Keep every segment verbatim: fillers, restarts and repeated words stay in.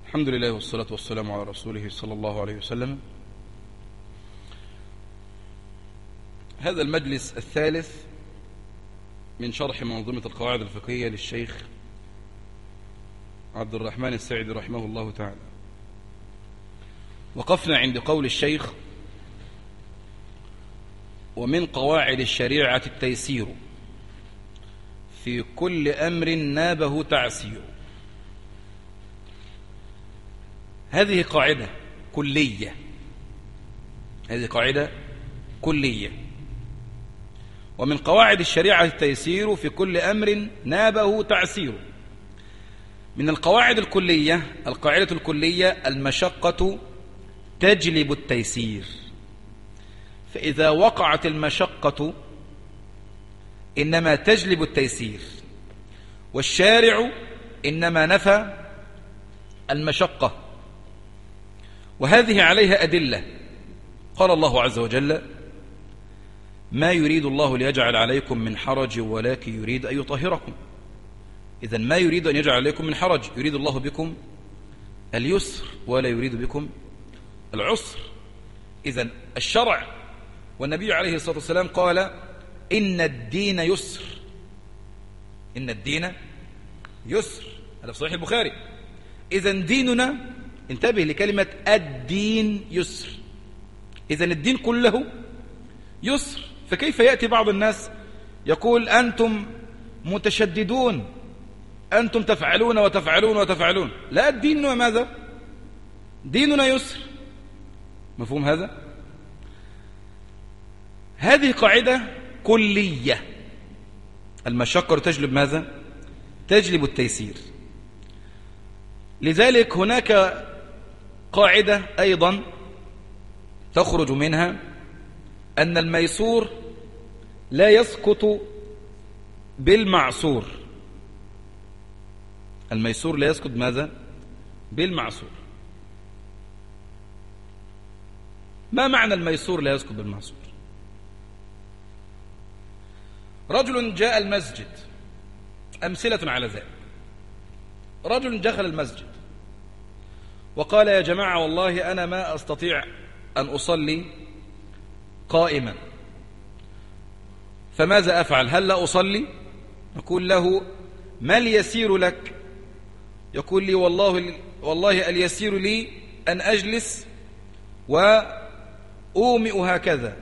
الحمد لله والصلاة والسلام على رسوله صلى الله عليه وسلم. هذا المجلس الثالث من شرح منظومة القواعد الفقهية للشيخ عبد الرحمن السعدي رحمه الله تعالى. وقفنا عند قول الشيخ: ومن قواعد الشريعة التيسير في كل أمر نابه تعسير. هذه قاعدة كلية، هذه قاعدة كلية. ومن قواعد الشريعة التيسير في كل أمر نابه تعسير. من القواعد الكلية، القاعدة الكلية: المشقة تجلب التيسير. فإذا وقعت المشقة إنما تجلب التيسير، والشارع إنما نفى المشقة، وهذه عليها أدلة. قال الله عز وجل: ما يريد الله ليجعل عليكم من حرج ولكن يريد أن يطهركم. إذن ما يريد أن يجعل عليكم من حرج، يريد الله بكم اليسر ولا يريد بكم العسر. إذن الشرع، والنبي عليه الصلاة والسلام قال: إن الدين يسر، إن الدين يسر، هذا في صحيح البخاري. إذن ديننا، انتبه لكلمة الدين يسر، إذن الدين كله يسر. فكيف يأتي بعض الناس يقول: أنتم متشددون، أنتم تفعلون وتفعلون وتفعلون. لا، الدين ماذا؟ ديننا يسر. مفهوم هذا؟ هذه قاعدة كلية. المشقة تجلب ماذا؟ تجلب التيسير. لذلك هناك قاعدة أيضا تخرج منها أن الميسور لا يسقط بالمعسور. الميسور لا يسقط ماذا؟ بالمعسور. ما معنى الميسور لا يسقط بالمعسور؟ رجل جاء المسجد، أمثلة على ذلك: رجل دخل المسجد وقال: يا جماعة والله أنا ما أستطيع أن أصلي قائما، فماذا أفعل؟ هل لا أصلي؟ نقول له: ما اليسير لك؟ يقول لي: والله, والله اليسير لي أن أجلس وأومئ هكذا،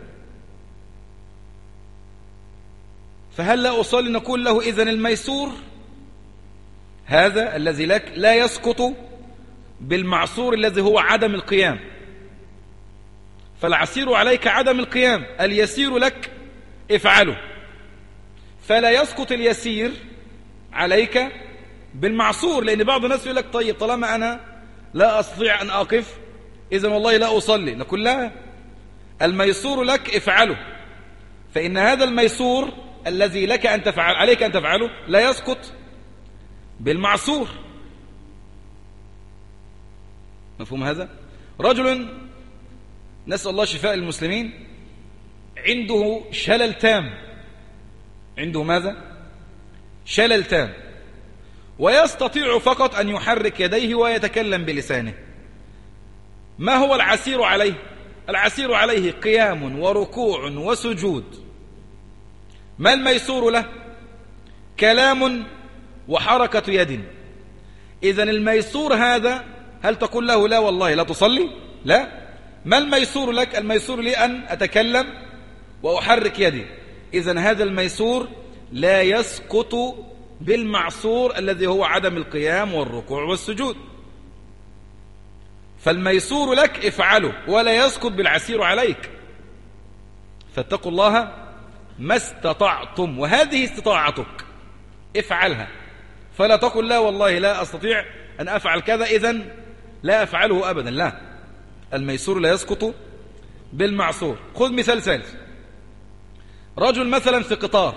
فهل لا أصلي؟ نقول له: إذن الميسور هذا الذي لك لا يسقط بالمعصور الذي هو عدم القيام. فالعسير عليك عدم القيام، اليسير لك افعله، فلا يسقط اليسير عليك بالمعصور. لأن بعض الناس يقول لك: طيب طالما أنا لا أستطيع أن أقف إذن والله لا أصلي. نقول: لا، الميسور لك افعله، فإن هذا الميسور الذي لك أن تفعل عليك أن تفعله لا يسقط بالمعصور. مفهوم هذا؟ رجل، نسأل الله شفاء المسلمين، عنده شلل تام، عنده ماذا؟ شلل تام، ويستطيع فقط أن يحرك يديه ويتكلم بلسانه. ما هو العسير عليه؟ العسير عليه قيام وركوع وسجود. ما الميسور له؟ كلام وحركة يد. إذن الميسور هذا، هل تقول له: لا والله لا تصلي؟ لا. ما الميسور لك؟ الميسور لي أن أتكلم وأحرك يدي. إذن هذا الميسور لا يسقط بالمعصور الذي هو عدم القيام والركوع والسجود. فالميسور لك افعله ولا يسقط بالعسير عليك. فاتقوا الله ما استطعتم، وهذه استطاعتك افعلها، فلا تقل: لا والله لا أستطيع أن أفعل كذا إذن لا أفعله أبدا. لا، الميسور لا يسقط بالمعصور. خذ مثال ثالث: رجل مثلا في قطار،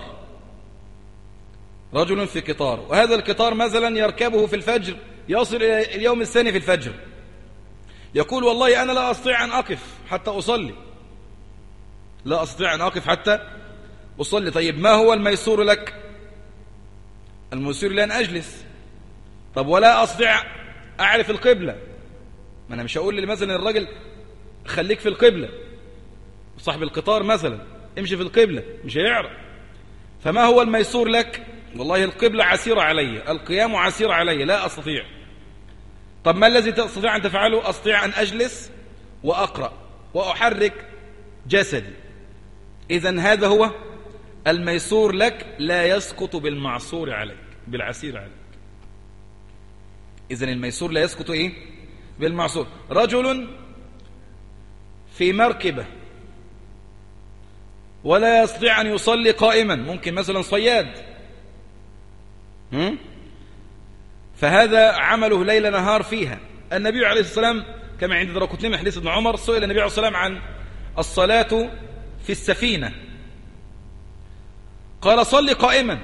رجل في قطار، وهذا القطار مثلا يركبه في الفجر، يصل إلى اليوم الثاني في الفجر، يقول: والله أنا لا أستطيع أن أقف حتى أصلي، لا أستطيع أن أقف حتى أصلي. طيب ما هو الميسور لك؟ الميسور لأن أجلس. طب ولا أستطيع أعرف القبلة، ما أنا مش هقول مثلا الراجل خليك في القبلة، صاحب القطار مثلا امشي في القبلة، مش هيعرف. فما هو الميسور لك؟ والله القبلة عسيرة علي، القيام عسير علي، لا أستطيع. طب ما الذي تستطيع أن تفعله؟ أستطيع أن أجلس وأقرأ وأحرك جسدي. إذن هذا هو الميسور لك، لا يسقط بالمعصور عليك، بالعسير عليك. إذن الميسور لا يسقط إيه؟ بالمعصور. رجل في مركبة ولا يستطيع أن يصلي قائما، ممكن مثلا صياد، فهذا عمله ليل نهار فيها. النبي عليه الصلاة والسلام كما عند درقطني من حديث ابن عمر سئل النبي عليه الصلاة والسلام عن الصلاة في السفينة، قال صلي قائما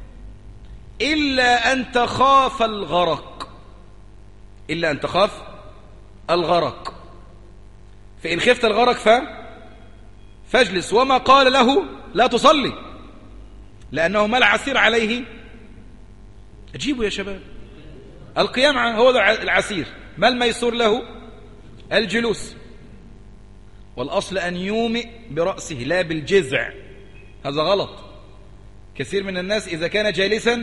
إلا أن تخاف الغرق، إلا أن تخاف الغرق، فإن خفت الغرق ف... فاجلس. وما قال له لا تصلي، لأنه ما العسير عليه؟ أجيبوا يا شباب، القيام هو العسير. ما الميسور له؟ الجلوس. والأصل أن يومئ برأسه لا بالجذع، هذا غلط. كثير من الناس إذا كان جالسا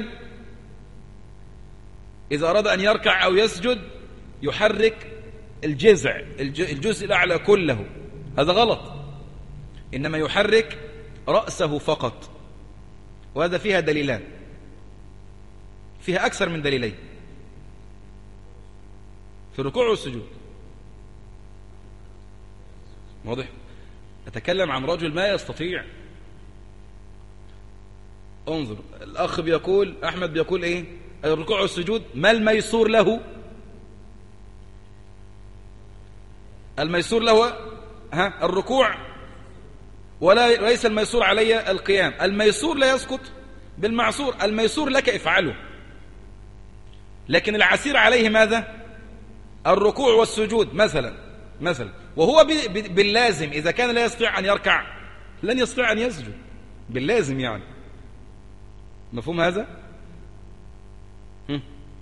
إذا أراد أن يركع أو يسجد يحرك الجذع، الجزء الأعلى كله، هذا غلط. إنما يحرك رأسه فقط، وهذا فيها دليلان، فيها أكثر من دليلين في الركوع والسجود. واضح؟ أتكلم عن رجل ما يستطيع. انظر، الأخ بيقول، أحمد بيقول إيه؟ الركوع والسجود ما الميسور له؟ الميسور له ها الركوع، ولا ليس الميسور علي القيام. الميسور لا يسقط بالمعسور، الميسور لك افعله، لكن العسير عليه ماذا؟ الركوع والسجود مثلا مثلا وهو باللازم إذا كان لا يستطيع أن يركع لن يستطيع أن يسجد باللازم، يعني مفهوم هذا؟ هم.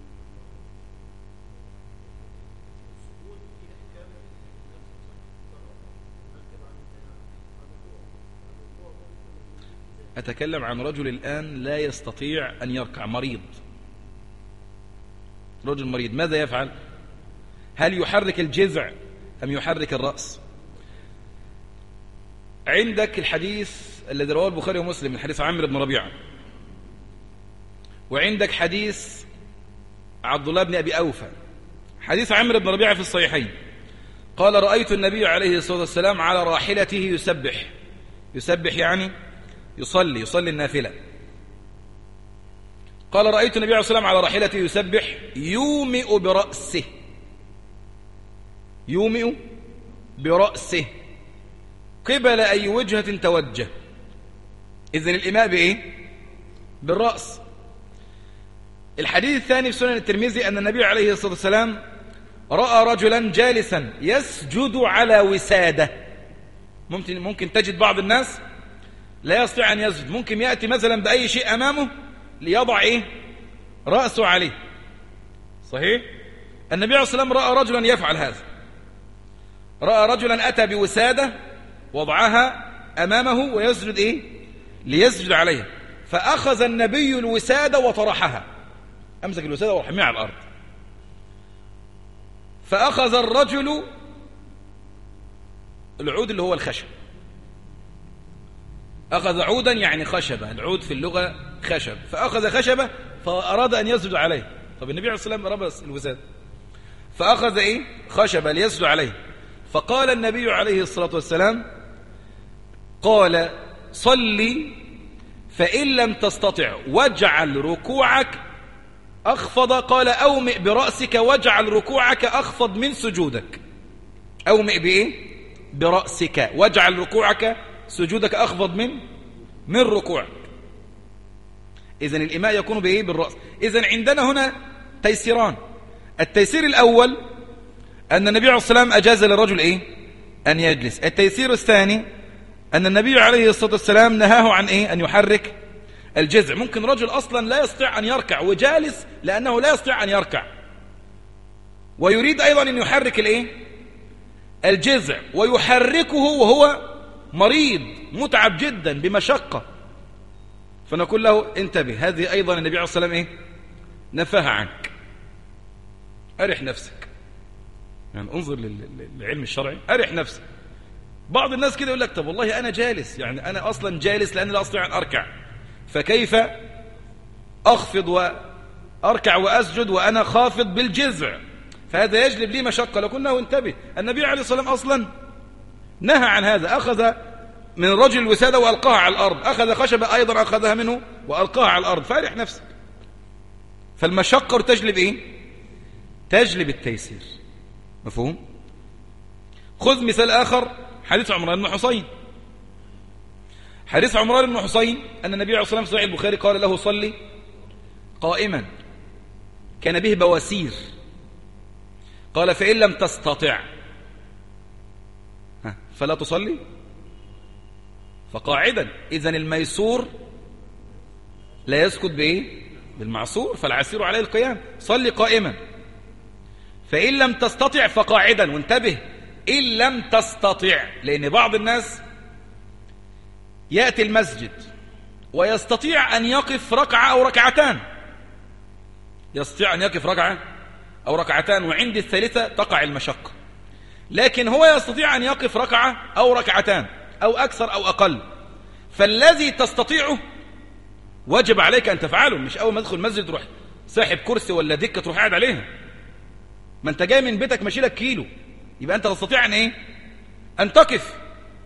أتكلم عن رجل الآن لا يستطيع أن يركع، مريض، رجل مريض، ماذا يفعل؟ هل يحرك الجذع أم يحرك الرأس؟ عندك الحديث الذي رواه البخاري ومسلم من حديث عمرو بن ربيعة، وعندك حديث عبد الله بن أبي أوفى. حديث عمرو بن ربيعة في الصحيحين قال رأيت النبي عليه الصلاة والسلام على راحلته يسبح، يسبح يعني يصلي يصلي النافلة. قال رأيت النبي عليه الصلاة والسلام على راحلته يسبح يومئ برأسه، يومئ برأسه قبل أي وجهة توجه. إذن الإيماء بإيه؟ بالرأس. الحديث الثاني في سنن الترمذي أن النبي عليه الصلاة والسلام رأى رجلا جالسا يسجد على وسادة. ممكن ممكن تجد بعض الناس لا يستطيع أن يسجد، ممكن يأتي مثلا بأي شيء أمامه ليضع إيه؟ رأسه عليه. صحيح؟ النبي عليه الصلاة والسلام رأى رجلا يفعل هذا، رأى رجلا أتى بوسادة وضعها أمامه ويسجد إيه؟ ليسجد عليها، فأخذ النبي الوسادة وطرحها، أمسك الوسادة ورحمها على الأرض. فأخذ الرجل العود اللي هو الخشب، أخذ عودا يعني خشبة، العود في اللغة خشب، فأخذ خشبة فأراد أن يسجد عليه. طب النبي عليه الصلاة والسلام ربس الوسادة، فأخذ إيه؟ خشبة ليسجد عليه. فقال النبي عليه الصلاة والسلام قال صلي فإن لم تستطع واجعل ركوعك أخفض، قال أومئ برأسك واجعل ركوعك أخفض من سجودك. أومئ بإيه؟ برأسك واجعل ركوعك سجودك أخفض من من ركوعك. إذن الإيماء يكون بإيه؟ بالرأس. إذن عندنا هنا تيسيران. التيسير الأول أن النبي عليه الصلاة والسلام أجاز للرجل إيه؟ أن يجلس. التيسير الثاني أن النبي عليه الصلاة والسلام نهاه عن إيه؟ أن يحرك الجذع. ممكن رجل أصلا لا يستطيع أن يركع وجالس لأنه لا يستطيع أن يركع، ويريد أيضا أن يحرك الإيه؟ الجذع، ويحركه وهو مريض متعب جدا بمشقة، فنقول له انتبه، هذه أيضا النبي عليه الصلاة والسلام إيه؟ نفاها عنك، أرح نفسك. يعني انظر للعلم الشرعي، أرح نفسك. بعض الناس كده يقول لك طب والله أنا جالس، يعني أنا أصلا جالس لأني لا أستطيع أن أركع، فكيف أخفض وأركع وأسجد وأنا خافض بالجذع؟ فهذا يجلب لي مشقة. لو قلنا انتبه، النبي عليه الصلاة والسلام أصلا نهى عن هذا، أخذ من رجل الوسادة وألقاها على الأرض، أخذ خشبة أيضا أخذها منه وألقاها على الأرض، فارح نفسك. فالمشقة تجلب إيه؟ تجلب التيسير. مفهوم؟ خذ مثال آخر، حديث عمران بن حسين. حديث عمران بن حسين أن النبي عليه الصلاة والسلام صحيح البخاري قال له صلي قائما، كان به بواسير، قال فإن لم تستطع فلا تصلي فقاعدا. إذن الميسور لا يسكت بإيه؟ بالمعسور، فالعسير عليه القيام. صلي قائما، فإن لم تستطع فقاعدا. وانتبه، إن لم تستطع، لأن بعض الناس يأتي المسجد ويستطيع أن يقف ركعة أو ركعتان، يستطيع أن يقف ركعة أو ركعتان، وعند الثالثة تقع المشقة. لكن هو يستطيع أن يقف ركعة أو ركعتان أو أكثر أو أقل، فالذي تستطيعه وجب عليك أن تفعله. مش أول ما تدخل المسجد تروح ساحب كرسي ولا دكة تروح قاعد عليها، ما أنت جاي من بيتك ماشي لك كيلو، يبقى أنت تستطيع أن إيه؟ أن تقف.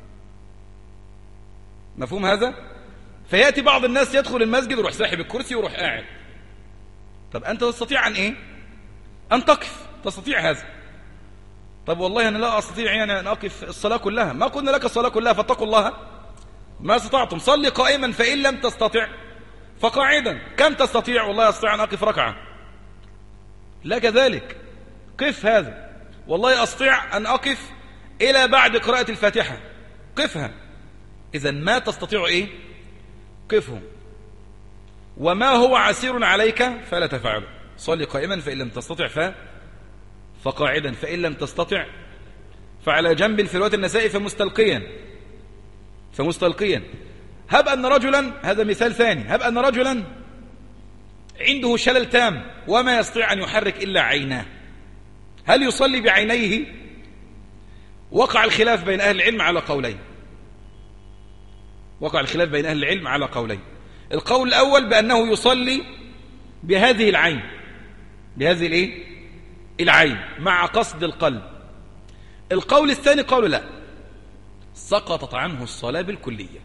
مفهوم هذا؟ فيأتي بعض الناس يدخل المسجد ويروح ساحب الكرسي ويروح قاعد. طب أنت تستطيع أن إيه؟ أن تقف، تستطيع هذا. طب والله أنا لا أستطيع يعني أن أقف الصلاة كلها، ما قلنا لك الصلاة كلها، فاتقوا الله ما استطعتم. صلي قائما، فإن لم تستطع فقاعدا. كم تستطيع؟ والله أستطيع أن أقف ركعة، لا كذلك قف هذا. والله أستطيع أن أقف إلى بعد قراءة الفاتحة، قفها. إذن ما تستطيع إيه؟ قفه. وما هو عسير عليك فلا تفعله. صلي قائما، فإن لم تستطع ف... فقاعدا، فإن لم تستطع فعلى جنب. في رواية النسائي فمستلقيا، فمستلقيا. هب أن رجلا، هذا مثال ثاني، هب أن رجلا عنده شلل تام وما يستطيع أن يحرك إلا عيناه، هل يصلي بعينيه؟ وقع الخلاف بين أهل العلم على قولين، وقع الخلاف بين أهل العلم على قولين. القول الأول بأنه يصلي بهذه العين، بهذه الإيه؟ العين مع قصد القلب. القول الثاني قالوا لا، سقطت عنه الصلاة بالكلية.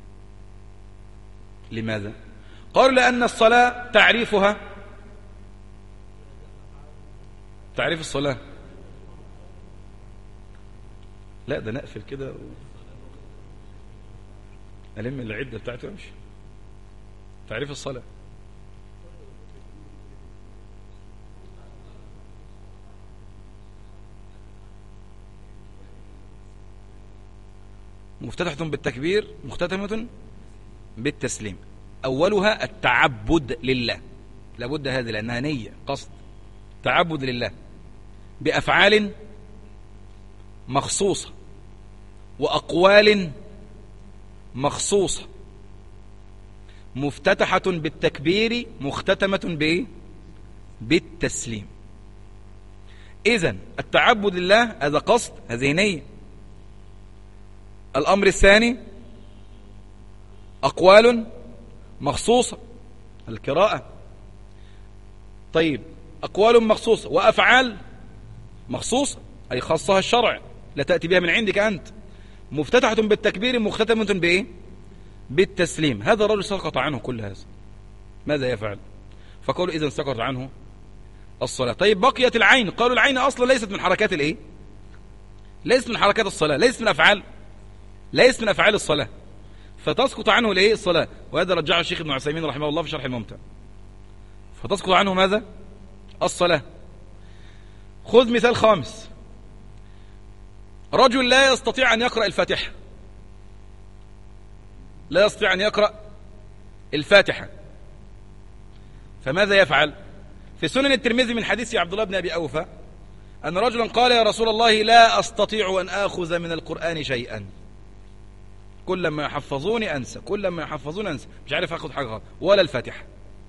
لماذا؟ قالوا لأن الصلاة تعريفها، تعريف الصلاة، لا ده نقفل كده و... ألم العدة بتاعته وامشي. تعريف الصلاة مفتتحة بالتكبير مختتمة بالتسليم. أولها التعبد لله، لابد هذه لأنها نية، قصد، تعبد لله بأفعال مخصوصة وأقوال مخصوصة، مفتتحة بالتكبير مختتمة بإيه؟ بالتسليم. إذن التعبد لله هذا قصد، هذه نية. الأمر الثاني أقوال مخصوصة، القراءة. طيب أقوال مخصوصة وأفعال مخصوصة، أي خاصها الشرع، لا تأتي بها من عندك أنت. مفتتحة بالتكبير مختتمة بإيه؟ بالتسليم. هذا الرجل سقط عنه كل هذا، ماذا يفعل؟ فقالوا إذن سقط عنه الصلاة. طيب بقيت العين، قالوا العين أصلا ليست من حركات الإيه؟ ليست من حركات الصلاة، ليست من أفعال، ليست من أفعال الصلاة، فتسقط عنه الإيه؟ الصلاة. وهذا رجعه الشيخ ابن عثيمين رحمه الله في شرح الممتع. فتسقط عنه ماذا؟ الصلاة. خذ مثال خامس، رجل لا يستطيع أن يقرأ الفاتحة، لا يستطيع أن يقرأ الفاتحة، فماذا يفعل؟ في سنن الترمذي من حديث عبد الله بن أبي أوفى أن رجلا قال يا رسول الله لا أستطيع أن آخذ من القرآن شيئا، كل ما يحفظوني أنسى، كل ما يحفظوني أنسى، مش عارف أخذ حاجة ولا الفاتحة،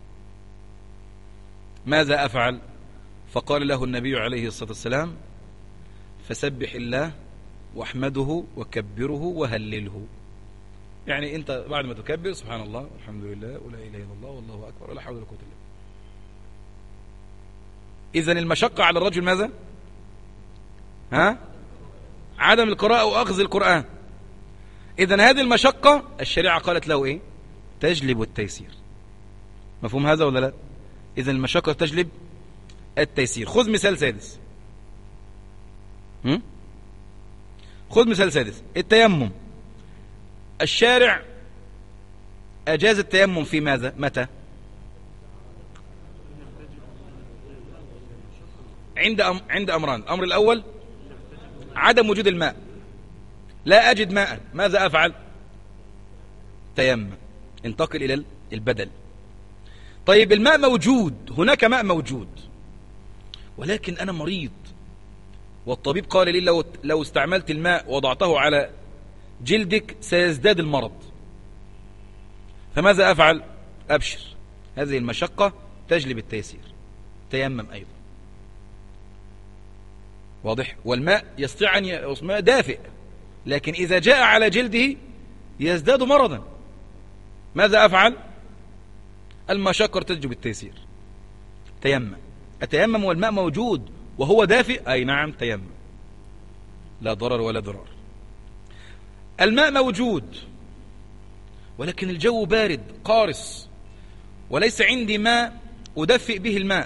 ماذا أفعل؟ فقال له النبي عليه الصلاة والسلام فسبح الله واحمده وكبره وهلله. يعني أنت بعد ما تكبر سبحان الله والحمد لله ولا إله إلا الله والله أكبر ولا حول ولا قوة إلا بالله. إذن المشقة على الرجل ماذا؟ ها؟ عدم القراءة وأخذ القرآن. إذن هذه المشقة الشريعة قالت له إيه؟ تجلب التيسير. مفهوم هذا ولا لا؟ إذن المشقة تجلب التيسير. خذ مثال سادس. هم؟ خذ مثال سادس، التيمم. الشارع أجاز التيمم في ماذا؟ متى؟ عند أم... عند أمران. الأمر الأول عدم وجود الماء، لا أجد ماء، ماذا أفعل؟ تيمم، انتقل إلى البدل. طيب الماء موجود، هناك ماء موجود، ولكن أنا مريض والطبيب قال لي لو, لو استعملت الماء وضعته على جلدك سيزداد المرض، فماذا أفعل؟ أبشر، هذه المشقة تجلب التيسير، تيمم أيضا. واضح؟ والماء يستطيع أن ي... دافئ، لكن إذا جاء على جلده يزداد مرضا، ماذا أفعل؟ المشقة تجلب التيسير، تيمم. أتيمم والماء موجود وهو دافئ؟ أي نعم تيمم، لا ضرر ولا ضرار. الماء موجود ولكن الجو بارد قارس وليس عندي ماء أدفئ به الماء،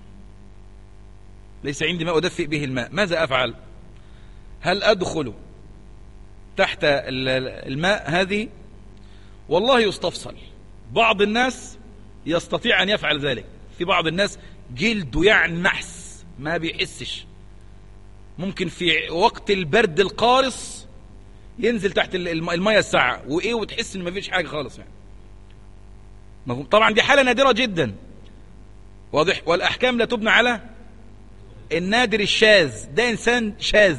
ليس عندي ماء أدفئ به الماء، ماذا أفعل؟ هل أدخل تحت الماء هذه؟ والله يستفصل، بعض الناس يستطيع أن يفعل ذلك، في بعض الناس جلده يعني نحس ما بيحسش، ممكن في وقت البرد القارس ينزل تحت المياه الساعة وإيه وتحس إن ما فيش حاجة خالص يعني. طبعا دي حالة نادرة جدا، واضح؟ والأحكام لا تبنى على النادر الشاذ، ده إنسان شاذ،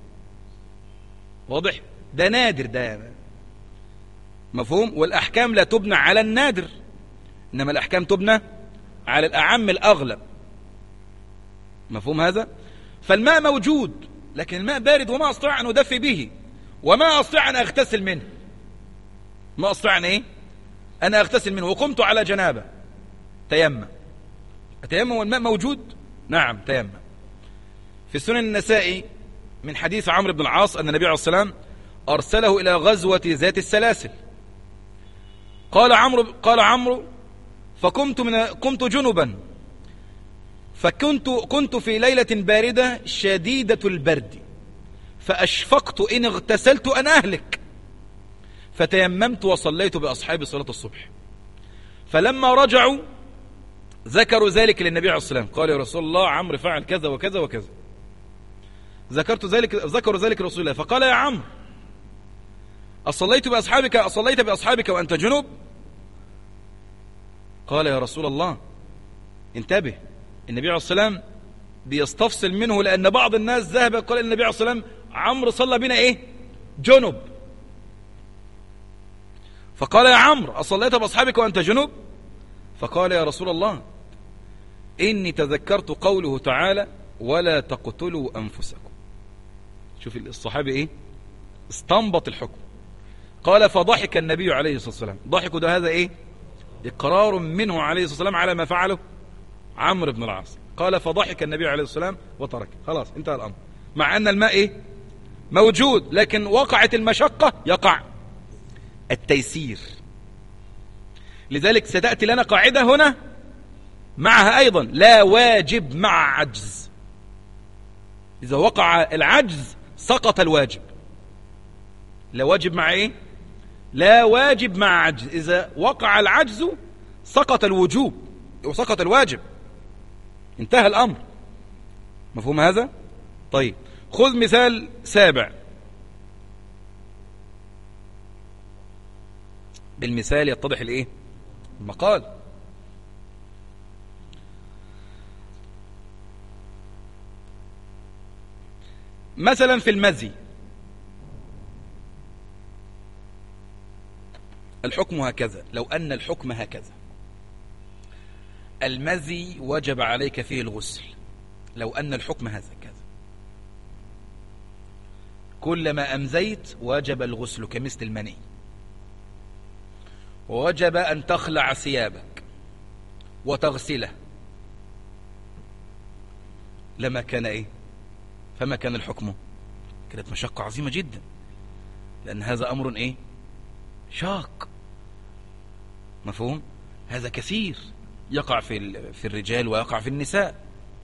واضح؟ ده نادر، ده مفهوم؟ والأحكام لا تبنى على النادر، إنما الأحكام تبنى على الأعم الأغلب، مفهوم هذا؟ فالماء موجود لكن الماء بارد وما أستطيع أن أدفي به وما أستطيع أن أغتسل منه، ما أستطيع أن إيه؟ أن أغتسل منه، وقمت على جنابة، تيمم. أتيمم والماء موجود؟ نعم تيمم. في السنن النسائي من حديث عمرو بن العاص أن النبي عليه الصلاة والسلام أرسله إلى غزوة ذات السلاسل. قال عمرو قال عمرو فقمت من قمت جنبا، فكنت كنت في ليلة باردة شديدة البرد، فأشفقت إن اغتسلت أن أهلك، فتيممت وصليت بأصحابي صلاة الصبح. فلما رجعوا ذكروا ذلك للنبي عليه الصلاة والسلام، قال يا رسول الله عمرو فعل كذا وكذا وكذا، ذكرت ذلك ذكروا ذلك لرسول الله، فقال يا عمرو أصليت بأصحابك أصليت بأصحابك وأنت جنب؟ قال يا رسول الله انتبه، النبي عليه الصلاة والسلام بيستفصل منه، لأن بعض الناس ذهب قال النبي عليه الصلاة والسلام عمرو صلى بنا إيه؟ جنب. فقال يا عمرو أصليت بأصحابك وأنت جنب؟ فقال يا رسول الله إني تذكرت قوله تعالى ولا تقتلوا أنفسكم. شوف الصحابي إيه؟ استنبط الحكم. قال فضحك النبي عليه الصلاة والسلام، ضحكوا ده هذا إيه؟ إقرار منه عليه الصلاة والسلام على ما فعله عمرو بن العاص. قال فضحك النبي عليه الصلاة والسلام وترك، خلاص انتهى الأمر، مع أن الماء إيه؟ موجود، لكن وقعت المشقة يقع التيسير. لذلك ستأتي لنا قاعدة هنا معها أيضا لا واجب مع عجز، إذا وقع العجز سقط الواجب. لا واجب مع إيه؟ لا واجب مع عجز، إذا وقع العجز سقط الوجوب وسقط الواجب، انتهى الأمر، مفهوم هذا؟ طيب خذ مثال سابع، بالمثال يتضح الإيه؟ المقال. مثلا في المزي الحكم هكذا، لو أن الحكم هكذا: المزي وجب عليك فيه الغسل، لو أن الحكم هذا كذا، كلما أمزيت وجب الغسل كمثل المني، ووجب أن تخلع ثيابك وتغسله، لما كان إيه؟ فما كان الحكم؟ كانت مشقة عظيمة جدا، لأن هذا أمر إيه؟ شاق. مفهوم؟ هذا كثير يقع في في الرجال ويقع في النساء.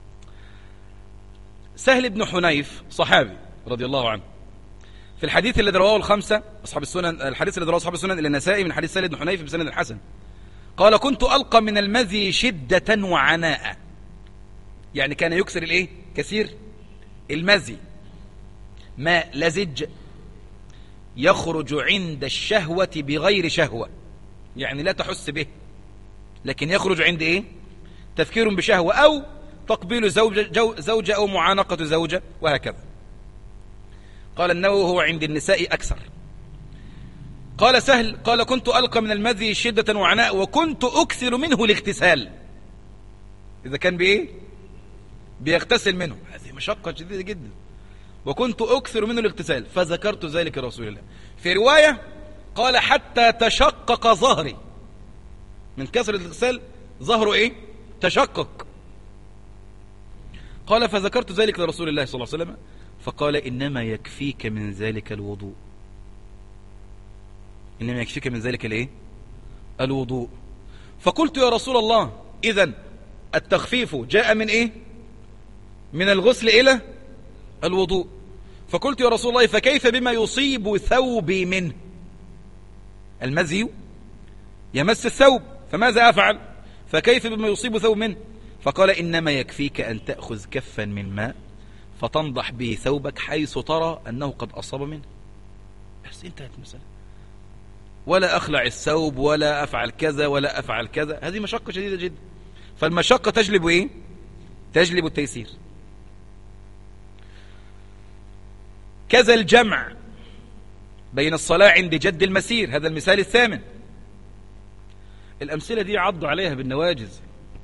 سهل بن حنيف صحابي رضي الله عنه، في الحديث الذي رواه الخمسة أصحاب السنن، الحديث الذي رواه أصحاب السنن إلى النسائي من حديث سهل بن حنيف بسند الحسن، قال: كنت ألقى من المزي شدة وعناء، يعني كان يكسر الإيه؟ كثير المزي، ماء لزج يخرج عند الشهوة بغير شهوة، يعني لا تحس به، لكن يخرج عند إيه؟ تفكير بشهوة، أو تقبيل زوجة, زوجة أو معانقة زوجة، وهكذا. قال النووي: هو عند النساء أكثر. قال سهل: قال كنت ألقى من المذي شدة وعناء، وكنت أكثر منه الاغتسال، إذا كان بإيه؟ بيغتسل منه، هذه مشقة شديدة جدا، وكنت أكثر منه الاغتسال، فذكرت ذلك لرسول الله. في رواية قال: حتى تشقق ظهري، من كثرة الاغتسال ظهره إيه؟ تشقق. قال: فذكرت ذلك لرسول الله صلى الله عليه وسلم، فقال: إنما يكفيك من ذلك الوضوء، إنما يكفيك من ذلك الإيه؟ الوضوء. فقلت: يا رسول الله، إذن التخفيف جاء من إيه؟ من الغسل إلى الوضوء. فقلت: يا رسول الله، فكيف بما يصيب ثوبي منه؟ المزي يمس الثوب، فماذا أفعل؟ فكيف بما يصيب ثوب منه؟ فقال: إنما يكفيك أن تأخذ كفا من ماء فتنضح به ثوبك حيث ترى أنه قد أصاب منه، بس انتهت المسألة، ولا أخلع الثوب ولا أفعل كذا ولا أفعل كذا. هذه مشقة شديدة جدا، فالمشقة تجلب إيه؟ تجلب التيسير. كذا الجمع بين الصلاة عند جد المسير، هذا المثال الثامن. الأمثلة دي عضوا عليها بالنواجز،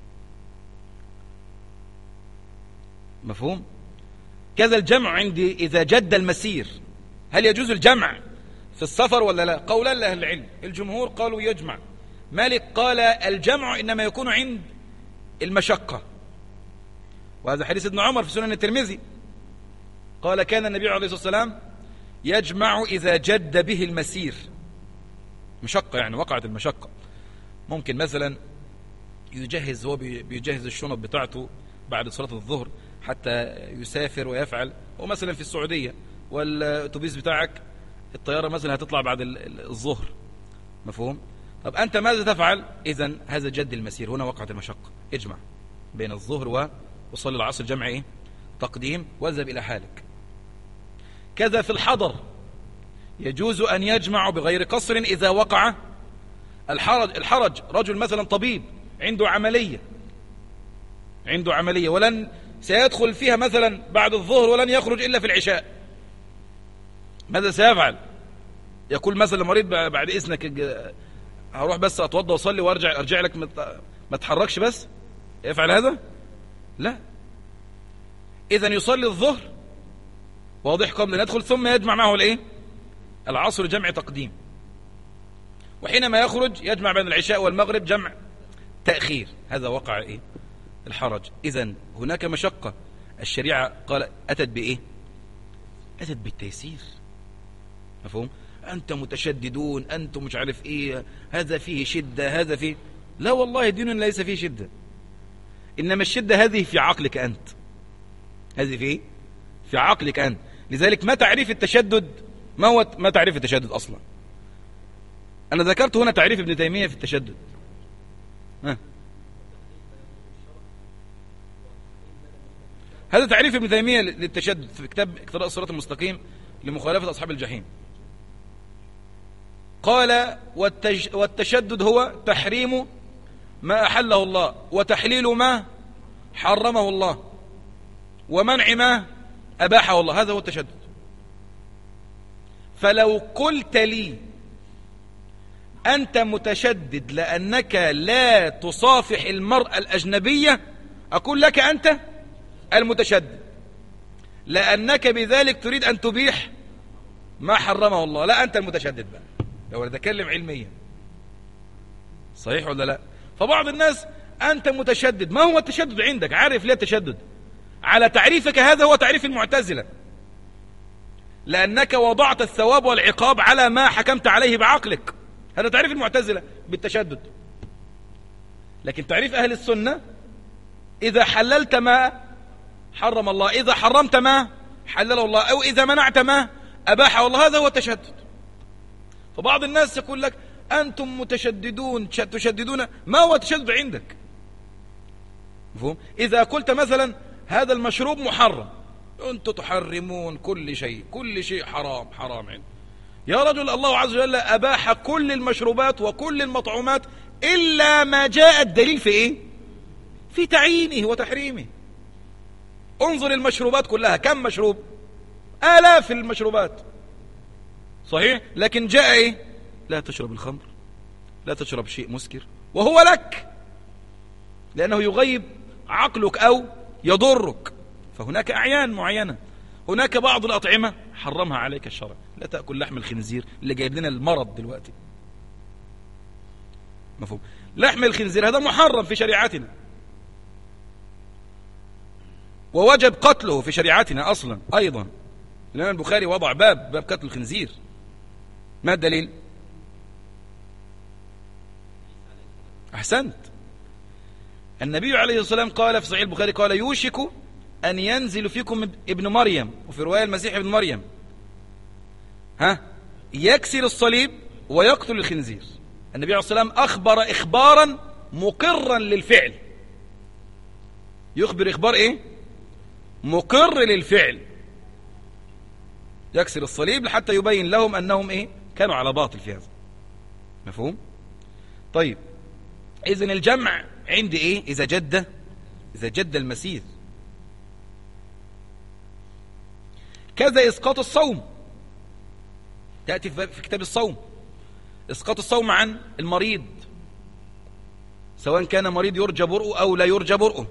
مفهوم؟ كذا الجمع عند إذا جد المسير، هل يجوز الجمع في السفر ولا لا؟ قولان لأهل العلم، الجمهور قالوا يجمع، مالك قال الجمع إنما يكون عند المشقة، وهذا حديث ابن عمر في سنن الترمذي، قال: كان النبي عليه الصلاة والسلام يجمع إذا جد به المسير، مشقة يعني وقعت المشقة. ممكن مثلا يجهز، هو بيجهز الشنط بتاعته بعد صلاة الظهر حتى يسافر ويفعل، ومثلا في السعودية والأتوبيس بتاعك الطيارة مثلا هتطلع بعد الظهر، مفهوم؟ طب أنت ماذا تفعل؟ إذن هذا جد المسير، هنا وقعت المشقة، اجمع بين الظهر وصلي العصر جمع إيه؟ تقديم، واذهب إلى حالك. كذا في الحضر، يجوز أن يجمع بغير قصر إذا وقع الحرج. الحرج رجل مثلا طبيب عنده عملية، عنده عملية ولن سيدخل فيها مثلا بعد الظهر ولن يخرج إلا في العشاء، ماذا سيفعل؟ يقول مثلا المريض: بعد إذنك هروح بس أتوضى وأصلي وأرجع أرجع لك، ما تحركش بس. يفعل هذا؟ لا. إذن يصلي الظهر واضح قبل أن يدخل، ثم يجمع معه الإيه؟ العصر جمع تقديم، وحينما يخرج يجمع بين العشاء والمغرب جمع تأخير، هذا وقع إيه؟ الحرج. إذن هناك مشقة، الشريعة قال أتت بإيه؟ أتت بالتيسير، مفهوم؟ أنت متشددون، أنتم مش عارف إيه، هذا فيه شدة، هذا فيه، لا والله دين ليس فيه شدة، إنما الشدة هذه في عقلك أنت، هذه في إيه؟ في عقلك أنت. لذلك ما تعريف التشدد؟ ما هو ما تعريف التشدد أصلا؟ أنا ذكرت هنا تعريف ابن تيمية في التشدد. ها. هذا تعريف ابن تيمية للتشدد في كتاب اقتضاء الصراط المستقيم لمخالفة أصحاب الجحيم. قال: والتج... والتشدد هو تحريم ما أحله الله، وتحليل ما حرمه الله، ومنع ما أباحه الله، هذا هو التشدد. فلو قلت لي أنت متشدد لأنك لا تصافح المرأة الأجنبية، أقول لك أنت المتشدد لأنك بذلك تريد أن تبيح ما حرمه الله. لا، أنت المتشدد بقى لو نتكلم علميا، صحيح ولا لا؟ فبعض الناس أنت متشدد. ما هو التشدد عندك؟ عارف ليه التشدد؟ على تعريفك هذا هو تعريف المعتزلة، لأنك وضعت الثواب والعقاب على ما حكمت عليه بعقلك. هذا تعريف المعتزلة بالتشدد. لكن تعريف أهل السنة: إذا حللت ما حرم الله، إذا حرمت ما حلله الله، أو إذا منعت ما أباحه الله، هذا هو التشدد. فبعض الناس يقول لك أنتم متشددون تشددون. ما هو التشدد عندك؟ مفهوم؟ إذا قلت مثلا هذا المشروب محرم، أنتم تحرمون كل شيء، كل شيء حرام حرام عندك. يا رجل، الله عز وجل أباح كل المشروبات وكل المطعومات إلا ما جاء الدليل في إيه؟ في تعيينه وتحريمه. انظر المشروبات كلها، كم مشروب؟ آلاف المشروبات، صحيح؟ لكن جاء إيه؟ لا تشرب الخمر، لا تشرب شيء مسكر، وهو لك لأنه يغيب عقلك أو يضرك. فهناك أعيان معينة. هناك بعض الأطعمة حرمها عليك الشرع. لا تأكل لحم الخنزير اللي جايب لنا المرض دلوقتي، مفهوم؟ لحم الخنزير هذا محرم في شريعتنا، ووجب قتله في شريعتنا أصلا. أيضا الإمام البخاري وضع باب باب قتل الخنزير. ما الدليل؟ أحسنت. النبي عليه الصلاة والسلام قال في صحيح البخاري، قال: يوشك أن ينزل فيكم ابن مريم، وفي رواية المسيح ابن مريم، ها يكسر الصليب ويقتل الخنزير. النبي عليه الصلاة والسلام أخبر إخبارا مقرا للفعل. يخبر إخبار إيه؟ مقر للفعل. يكسر الصليب حتى يبين لهم أنهم إيه؟ كانوا على باطل في هذا. مفهوم؟ طيب، إذن الجمع عندي إيه؟ إذا جد إذا جد المسير. كذا إسقاط الصوم، تأتي في كتاب الصوم إسقاط الصوم عن المريض، سواء كان مريض يرجى برؤه أو لا يرجى برؤه.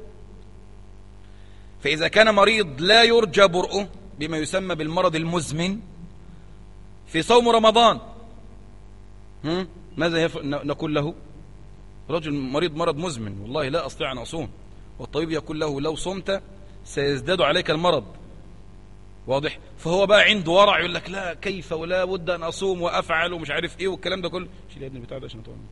فإذا كان مريض لا يرجى برؤه بما يسمى بالمرض المزمن في صوم رمضان، ماذا نقول له؟ رجل مريض مرض مزمن، والله لا أستطيع أن أصوم، والطبيب يقول له لو صمت سيزداد عليك المرض. واضح؟ فهو بقى عنده ورع، يقول لك لا كيف ولا بد أن أصوم وأفعل ومش عارف إيه والكلام ده كله. شيل يا ابني بتاع ده عشان أطول.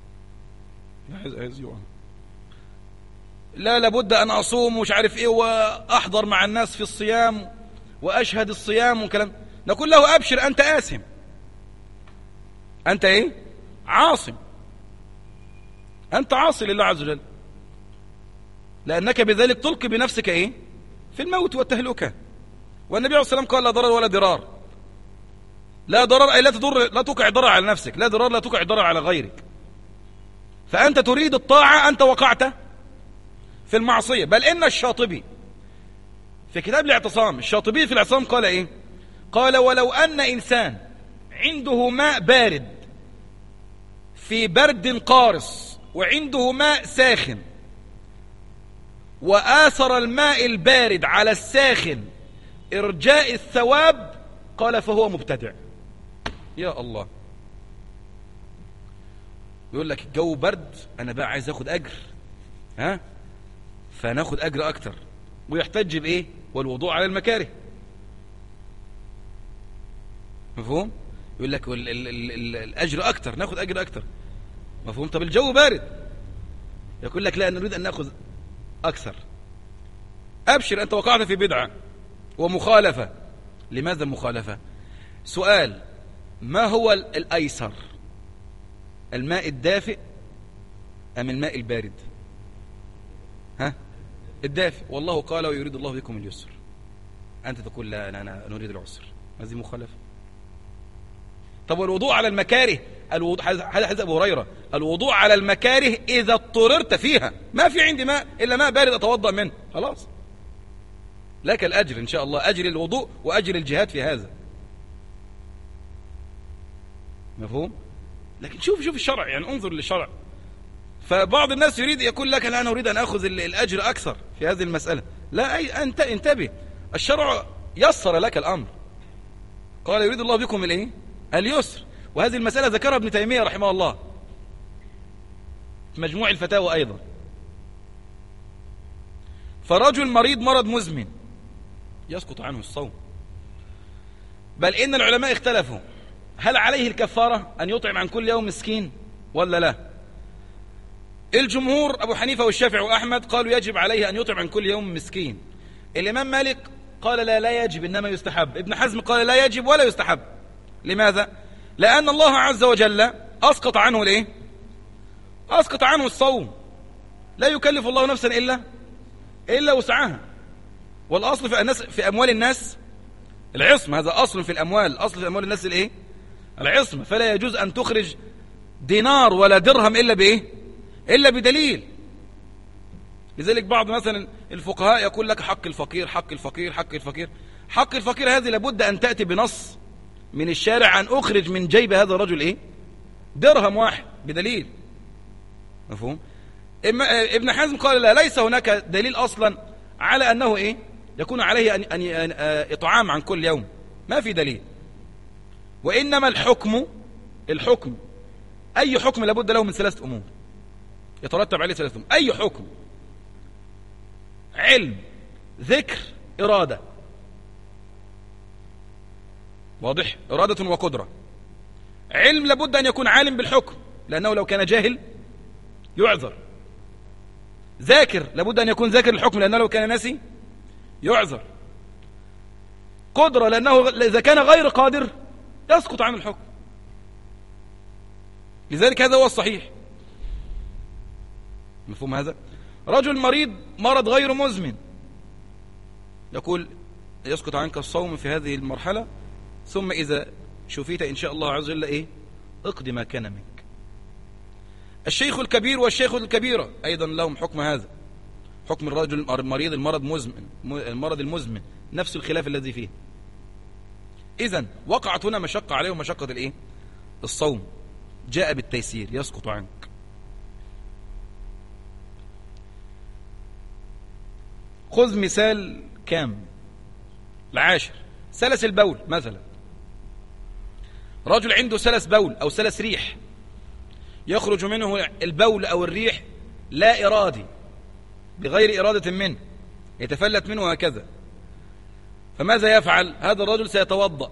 لا لابد أن أصوم ومش عارف إيه وأحضر مع الناس في الصيام وأشهد الصيام وكلام. نقول له أبشر، أنت آثم، أنت إيه؟ عاصم، أنت عاصي لله عز وجل، لأنك بذلك تلقي بنفسك إيه؟ في الموت والتهلكة. والنبي عليه الصلاة والسلام قال: لا ضرر ولا ضرار. لا ضرر أي لا تضر، لا توقع ضرر على نفسك، لا ضرار لا توقع ضرر على غيرك. فأنت تريد الطاعة، أنت وقعت في المعصية. بل إن الشاطبي في كتاب الاعتصام، الشاطبي في الاعتصام قال إيه؟ قال: ولو أن إنسان عنده ماء بارد في برد قارس وعنده ماء ساخن، وآثر الماء البارد على الساخن إرجاء الثواب، قال فهو مبتدع. يا الله، يقول لك الجو برد، أنا بقى عايز أخد أجر، ها فناخد أجر أكتر، ويحتج بإيه؟ والوضوء على المكاره. مفهوم؟ يقول لك ال ال ال ال الأجر أكتر، ناخد أجر أكتر. مفهوم؟ طب الجو بارد، يقول لك لا نريد أن ناخذ أكثر. أبشر، أنت وقعت في بدعة ومخالفة. لماذا المخالفة؟ سؤال: ما هو الأيسر، الماء الدافئ أم الماء البارد؟ ها؟ الدافئ. والله قال: ويريد الله بكم اليسر. أنت تقول لا أنا نريد العسر. هذه مخالفة. طب والوضوء على المكاره، الوضوء حديث أبو هريرة، الوضوء على المكاره إذا اضطررت فيها، ما في عندي ماء إلا ماء بارد أتوضأ منه، خلاص لك الأجر إن شاء الله، أجر الوضوء وأجر الجهاد في هذا. مفهوم؟ لكن شوف شوف الشرع، يعني انظر للشرع. فبعض الناس يريد يقول لك لا أنا أريد أن أخذ الأجر أكثر في هذه المسألة. لا، أي أنت انتبه، الشرع يسر لك الأمر، قال يريد الله بكم الإيه؟ اليسر. وهذه المسألة ذكرها ابن تيمية رحمه الله في مجموع الفتاوى أيضا. فرجل مريض مرض مزمن يسقط عنه الصوم، بل إن العلماء اختلفوا هل عليه الكفارة أن يطعم عن كل يوم مسكين ولا لا. الجمهور أبو حنيفة والشافعي وأحمد قالوا يجب عليه أن يطعم عن كل يوم مسكين. الإمام مالك قال لا لا يجب إنما يستحب. ابن حزم قال لا يجب ولا يستحب. لماذا؟ لأن الله عز وجل أسقط عنه الإيه؟ أسقط عنه الصوم. لا يكلف الله نفسا إلا إلا وسعها. والأصل في الناس في أموال الناس العصم، هذا أصل في الأموال، أصل في أموال الناس الإيه؟ العصم. فلا يجوز أن تخرج دينار ولا درهم إلا بإيه؟ إلا بدليل. لذلك بعض مثلا الفقهاء يقول لك حق الفقير حق الفقير حق الفقير. حق الفقير هذه لابد أن تأتي بنص من الشارع أن أخرج من جيب هذا الرجل إيه؟ درهم واحد بدليل. مفهوم؟ ابن حزم قال لا، ليس هناك دليل أصلا على أنه إيه؟ يكون عليه أن أن إطعام عن كل يوم، ما في دليل. وإنما الحكم الحكم أي حكم لابد له من ثلاثة أمور يترتب عليه ثلاثة أمور. أي حكم: علم، ذكر، إرادة. واضح؟ إرادة وقدرة. علم لابد أن يكون عالم بالحكم، لأنه لو كان جاهل يعذر. ذاكر لابد أن يكون ذاكر الحكم، لأنه لو كان ناسي يعذر. قدرة لأنه إذا كان غير قادر يسقط عن الحكم. لذلك هذا هو الصحيح. مفهوم هذا؟ رجل مريض مرض غير مزمن يقول يسقط عنك الصوم في هذه المرحلة، ثم إذا شفيت إن شاء الله عز وجل إيه؟ اقضي ما كان منك. الشيخ الكبير والشيخ الكبيرة أيضا لهم حكم هذا، حكم الرجل المريض المرض مزمن المرض المزمن، نفس الخلاف الذي فيه. إذن وقعت هنا مشقة عليه ومشقة الإيه؟ الصوم، جاء بالتيسير يسقط عنك. خذ مثال كام العاشر، سلس البول مثلا. رجل عنده سلس بول أو سلس ريح، يخرج منه البول أو الريح لا إرادي، بغير إرادة منه، يتفلت منه هكذا. فماذا يفعل؟ هذا الرجل سيتوضأ.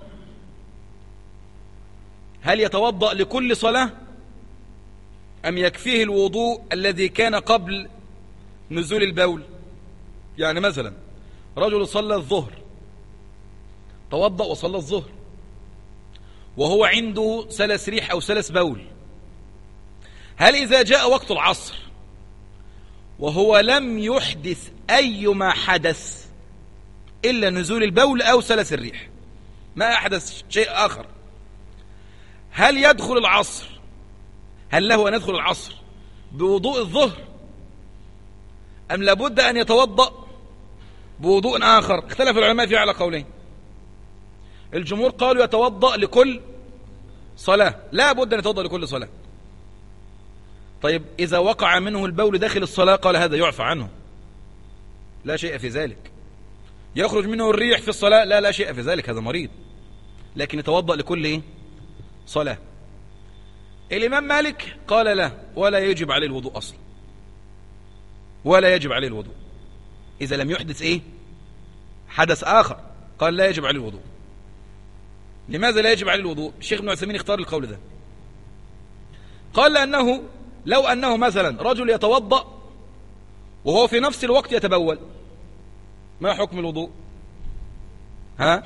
هل يتوضأ لكل صلاة أم يكفيه الوضوء الذي كان قبل نزول البول؟ يعني مثلا رجل صلى الظهر، توضأ وصلى الظهر وهو عنده سلس ريح أو سلس بول، هل إذا جاء وقت العصر وهو لم يحدث أيما حدث إلا نزول البول أو سلس الريح، ما أحدث شيء آخر، هل يدخل العصر؟ هل له أن يدخل العصر بوضوء الظهر أم لابد أن يتوضأ بوضوء آخر؟ اختلف العلماء فيه على قولين. الجمهور قالوا يتوضأ لكل صلاة، لا بد أن يتوضأ لكل صلاة. طيب إذا وقع منه البول داخل الصلاة قال هذا يعفى عنه، لا شيء في ذلك. يخرج منه الريح في الصلاة، لا لا شيء في ذلك، هذا مريض، لكن يتوضأ لكل إيه؟ صلاة. الإمام مالك قال لا، ولا يجب عليه الوضوء أصلا، ولا يجب عليه الوضوء إذا لم يحدث إيه؟ حدث آخر. قال لا يجب عليه الوضوء. لماذا لا يجب عليه الوضوء؟ الشيخ ابن عثيمين اختار القول ده، قال لأنه لو أنه مثلا رجل يتوضأ وهو في نفس الوقت يتبول، ما حكم الوضوء؟ ها؟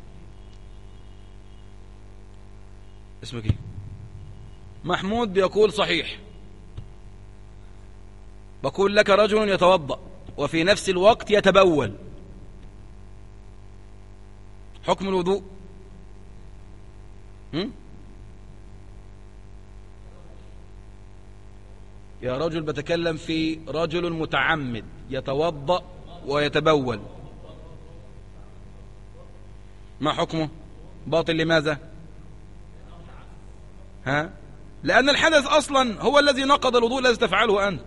اسمك ايه؟ محمود بيقول صحيح. بقول لك رجل يتوضأ وفي نفس الوقت يتبول، حكم الوضوء؟ هم؟ يا رجل بتكلم في رجل متعمد يتوضأ ويتبول. ما حكمه باطل؟ لماذا؟ ها؟ لأن الحدث أصلا هو الذي نقض الوضوء الذي تفعله أنت.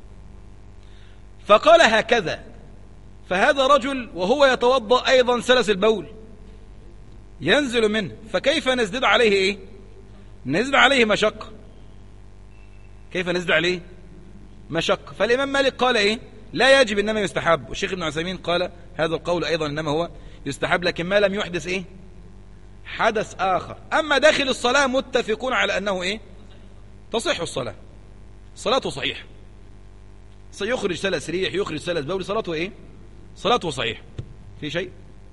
فقال هكذا، فهذا رجل وهو يتوضأ أيضا سلس البول ينزل منه، فكيف نزدد عليه إيه؟ نزدد عليه مشقة. كيف نزدد عليه مشقة؟ فالإمام مالك قال إيه؟ لا يجب إنما يستحب. والشيخ ابن عثيمين قال هذا القول أيضا إنما هو يستحب، لكن ما لم يحدث إيه؟ حدث آخر. أما داخل الصلاة متفقون على أنه إيه؟ تصح الصلاة، صلاته صحيح، سيخرج سلس ريح، يخرج سلس بول، صلاته إيه؟ صلاته صحيح. في شيء؟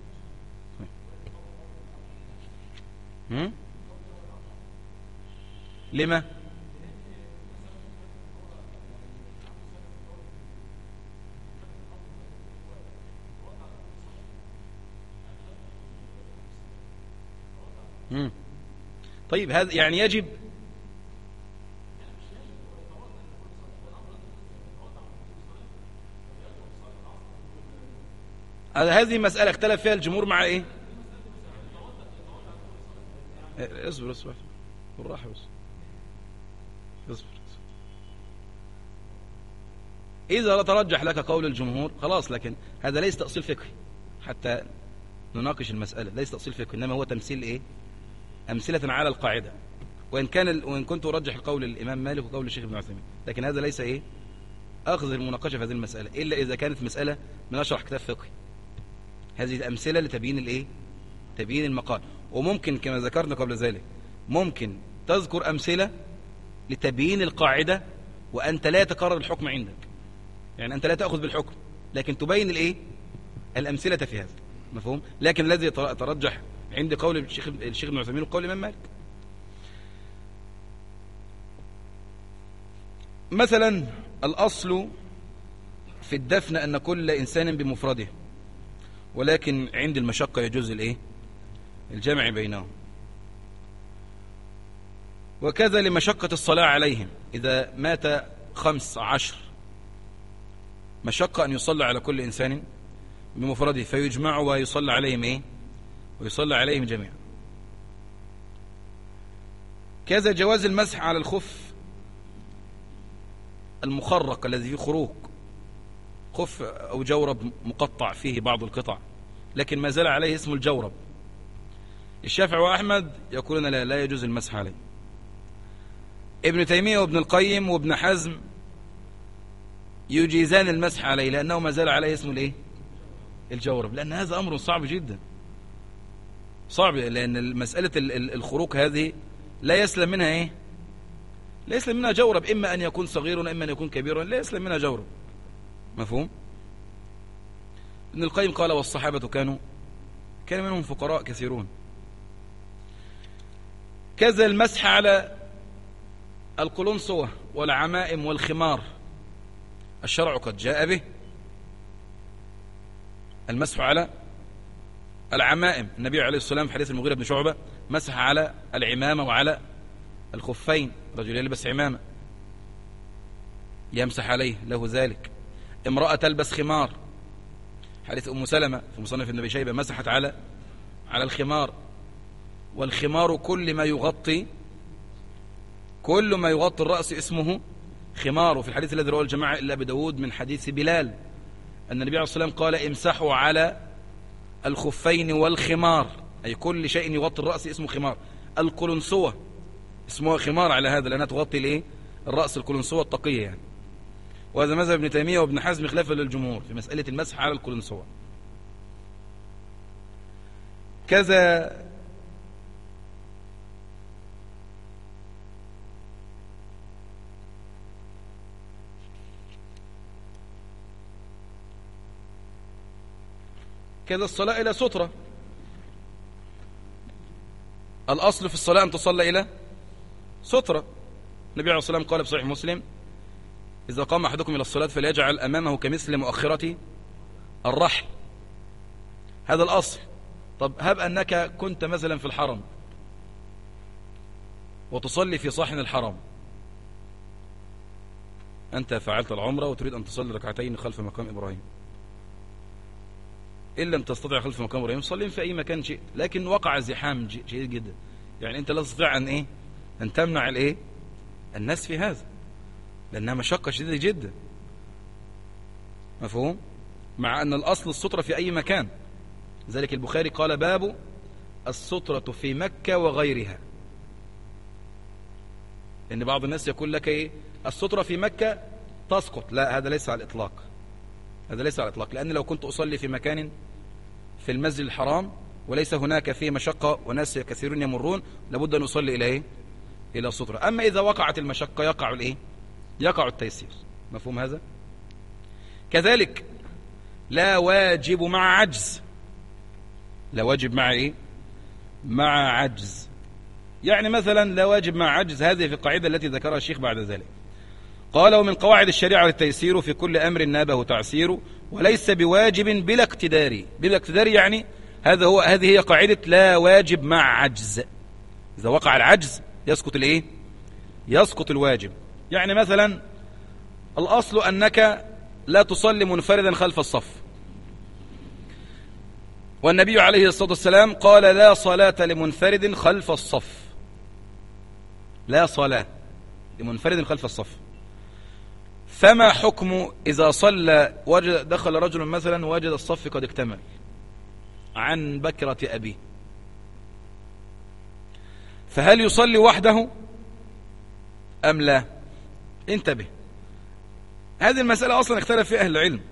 هم؟ لما؟ هم. طيب هذا يعني يجب هذه مسألة اختلف فيها الجمهور مع ايه؟ اصبر اصبر بالراحة بس اصبر. إذا ترجح لك قول الجمهور خلاص، لكن هذا ليس تأصيل فقهي حتى نناقش المسألة، ليس تأصيل فقهي إنما هو تمثيل إيه؟ أمثلة على القاعدة. وإن كان ال... وإن كنت أرجح قول الإمام مالك وقول الشيخ ابن عثيمين، لكن هذا ليس إيه؟ أخذ المناقشة في هذه المسألة إلا إذا كانت مسألة من أشرح كتاب فقهي. هذه أمثلة لتبيين الإيه؟ تبيين المقال. وممكن كما ذكرنا قبل ذلك ممكن تذكر أمثلة لتبيين القاعدة وأنت لا يتكرر الحكم عندك، يعني أنت لا تأخذ بالحكم لكن تبين الإيه؟ الأمثلة في هذا، مفهوم؟ لكن الذي يترجح عندي قول الشيخ الشيخ ابن عثيمين وقول الإمام مالك. مثلا الأصل في الدفن أن كل إنسان بمفرده، ولكن عند المشقة يجوز الإيه؟ الجمع بينهم. وكذا لمشقة الصلاة عليهم، إذا مات خمس عشر مشقة أن يصلى على كل إنسان بمفرده، فيجمع ويصلى عليهم إيه؟ ويصلى عليهم جميعا. كذا جواز المسح على الخف المخرق الذي فيه خروق، خف أو جورب مقطع فيه بعض القطع لكن ما زال عليه اسم الجورب. الشافعي وأحمد يقولون لا, لا يجوز المسح عليه. ابن تيمية وابن القيم وابن حزم يجيزان المسح عليه لأنه ما زال عليه اسم الايه؟ الجورب، لأن هذا أمر صعب جدا، صعب، لأن مسألة الخروق هذه لا يسلم منها ايه؟ لا يسلم منها جورب، إما أن يكون صغير وإما أن يكون كبيرا، لا يسلم منها جورب، مفهوم؟ ابن القيم قال والصحابة كانوا كان منهم فقراء كثيرون. كذا المسح على القلنسوة والعمائم والخمار، الشرع قد جاء به. المسح على العمائم، النبي عليه الصلاة والسلام في حديث المغيرة بن شعبة مسح على العمامة وعلى الخفين، رجل يلبس عمامة يمسح عليه له ذلك. امرأة تلبس خمار، حديث أم سلمة في مصنف ابن أبي شيبة مسحت على على الخمار. والخمار كل ما يغطي كل ما يغطي الرأس اسمه خمار. وفي الحديث الذي رواه الجماعة إلا أبي داود من حديث بلال أن النبي عليه الصلاة والسلام قال امسحوا على الخفين والخمار، أي كل شيء يغطي الرأس اسمه خمار. القلنسوة اسمها خمار على هذا لأنها تغطي الايه؟ الرأس، القلنسوة التقية يعني. وهذا مذهب ابن تيمية وابن حزم خلافا للجمهور في مسألة المسح على القلنسوة. كذا كذا الصلاة إلى سترة. الأصل في الصلاة أن تصلى إلى سترة. النبي عليه الصلاة والسلام قال في صحيح مسلم إذا قام أحدكم إلى الصلاة فليجعل أمامه كمثل مؤخرة الرحل. هذا الأصل. طب هب أنك كنت مثلا في الحرم وتصلي في صاحن الحرم، أنت فعلت العمرة وتريد أن تصلي ركعتين خلف مقام إبراهيم، إن لم تستطع خلف مقام إبراهيم صلي في أي مكان شئت، لكن وقع زحام شديد جدا، يعني أنت لا تستطيع أن إيه أن تمنع الإيه الناس في هذا، لأنها مشقة شديدة جدا. مفهوم؟ مع أن الأصل السترة في أي مكان، ذلك البخاري قال باب السترة في مكة وغيرها. إن بعض الناس يقول لك إيه السترة في مكة تسقط، لا، هذا ليس على الإطلاق، هذا ليس على الإطلاق، لأن لو كنت أصلي في مكان في المسجد الحرام وليس هناك فيه مشقة وناس كثيرون يمرون لابد أن أصلي إلى إيه إلى السترة. أما إذا وقعت المشقة يقع الإيه يقع التيسير. مفهوم هذا؟ كذلك لا واجب مع عجز، لا واجب مع إيه مع عجز، يعني مثلا لا واجب مع عجز، هذه في القاعدة التي ذكرها الشيخ بعد ذلك. قال ومن قواعد الشريعة التيسير في كل أمر نابه تعسير، وليس بواجب بلا اقتدار. بلا اقتدار يعني هذا هو هذه هي قاعدة لا واجب مع عجز، إذا وقع العجز يسقط الإيه يسقط الواجب. يعني مثلا الأصل أنك لا تصلي منفردا خلف الصف، والنبي عليه الصلاة والسلام قال لا صلاة لمنفرد خلف الصف، لا صلاة لمنفرد خلف الصف. فما حكم إذا صلى وجد دخل رجل مثلا وجد الصف قد اكتمل عن بكرة أبيه، فهل يصلي وحده أم لا؟ انتبه، هذه المسألة أصلا اختلف فيها أهل العلم.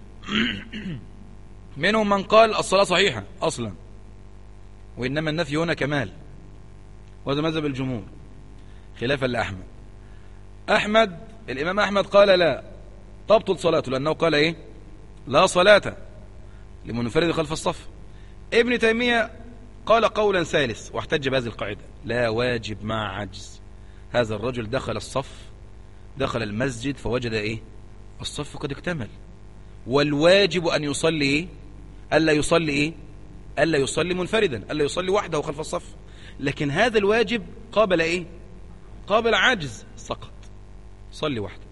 منهم من قال الصلاة صحيحة أصلا، وإنما النفي هنا كمال، وهذا مذهب الجمهور خلافا لأحمد. أحمد الإمام أحمد قال لا تبطل صلاته، لأنه قال إيه لا صلاة لمنفرد خلف الصف. ابن تيمية قال قولا ثالث واحتج بهذه القاعدة، لا واجب مع عجز. هذا الرجل دخل الصف، دخل المسجد فوجد إيه الصف قد اكتمل، والواجب أن يصلي إيه ألا يصلي إيه ألا يصلي منفردا، ألا يصلي وحده خلف الصف، لكن هذا الواجب قابل إيه قابل عجز، سقط، صلي وحدك.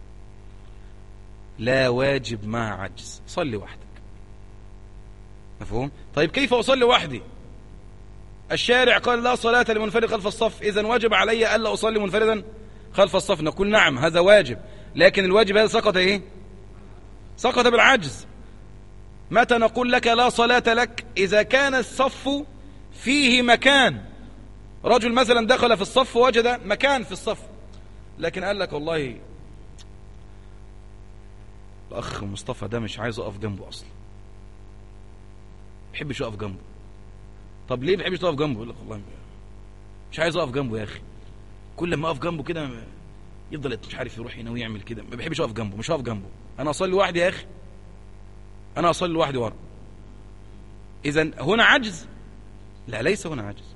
لا واجب مع عجز، صلي وحدك. مفهوم؟ طيب كيف أصلي وحدي؟ الشارع قال لا صلاة لمنفرد خلف الصف، إذن واجب علي ألا أصلي منفردا خلف الصف. نقول نعم هذا واجب، لكن الواجب هذا سقط إيه سقط بالعجز. متى نقول لك لا صلاة لك؟ إذا كان الصف فيه مكان، رجل مثلا دخل في الصف ووجد مكان في الصف، لكن قال لك والله الأخ مصطفى ده مش عايز أقف جنبه أصلا، بحبش أقف جنبه. طب ليه بحبش أقف جنبه؟ يقول لك والله مش عايز أقف جنبه يا أخي، كل ما أقف جنبه كده يفضل مش عارف يروح هنا ويعمل كده، ما بحبش أقف جنبه، مش هقف جنبه، أنا أصلي لوحدي يا أخي، أنا أصلي لوحدي ورا. إذن هنا عجز؟ لا، ليس هنا عجز،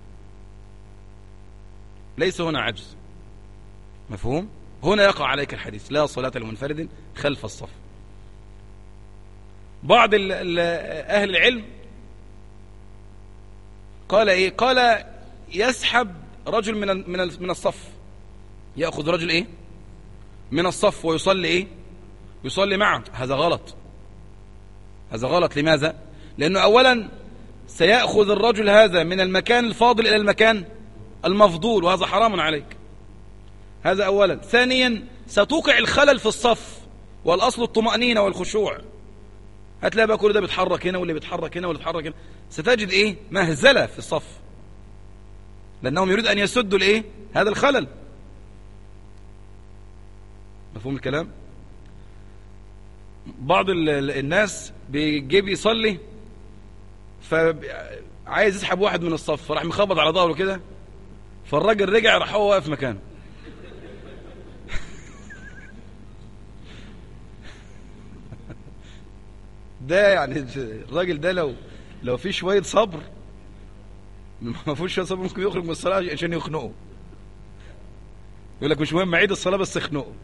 ليس هنا عجز. مفهوم؟ هنا يقع عليك الحديث لا صلاة لمنفرد خلف الصف. بعض ال ال أهل العلم قال إيه قال يسحب رجل من من من الصف، يأخذ رجل إيه من الصف ويصلي إيه يصلي معه. هذا غلط، هذا غلط. لماذا؟ لأنه أولا سيأخذ الرجل هذا من المكان الفاضل إلى المكان المفضول، وهذا حرام عليك، هذا أولا. ثانيا ستوقع الخلل في الصف، والأصل الطمأنينة والخشوع. هتلاقي بقى كل ده بيتحرك هنا واللي بيتحرك هنا واللي بيتحرك هنا، ستجد إيه مهزلة في الصف، لأنهم يريد أن يسدوا الإيه هذا الخلل. مفهوم الكلام؟ بعض الناس بيجيب يصلي فعايز يسحب واحد من الصف، فراح مخبط على ظهره كده، فالراجل رجع راح هو واقف مكانه. ده يعني الراجل ده لو لو في شويه صبر، ما فيهوش شويه صبر، ممكن يخرج من الصلاه عشان يخنقه. يقول لك مش مهم عيد الصلاه بس اخنقه.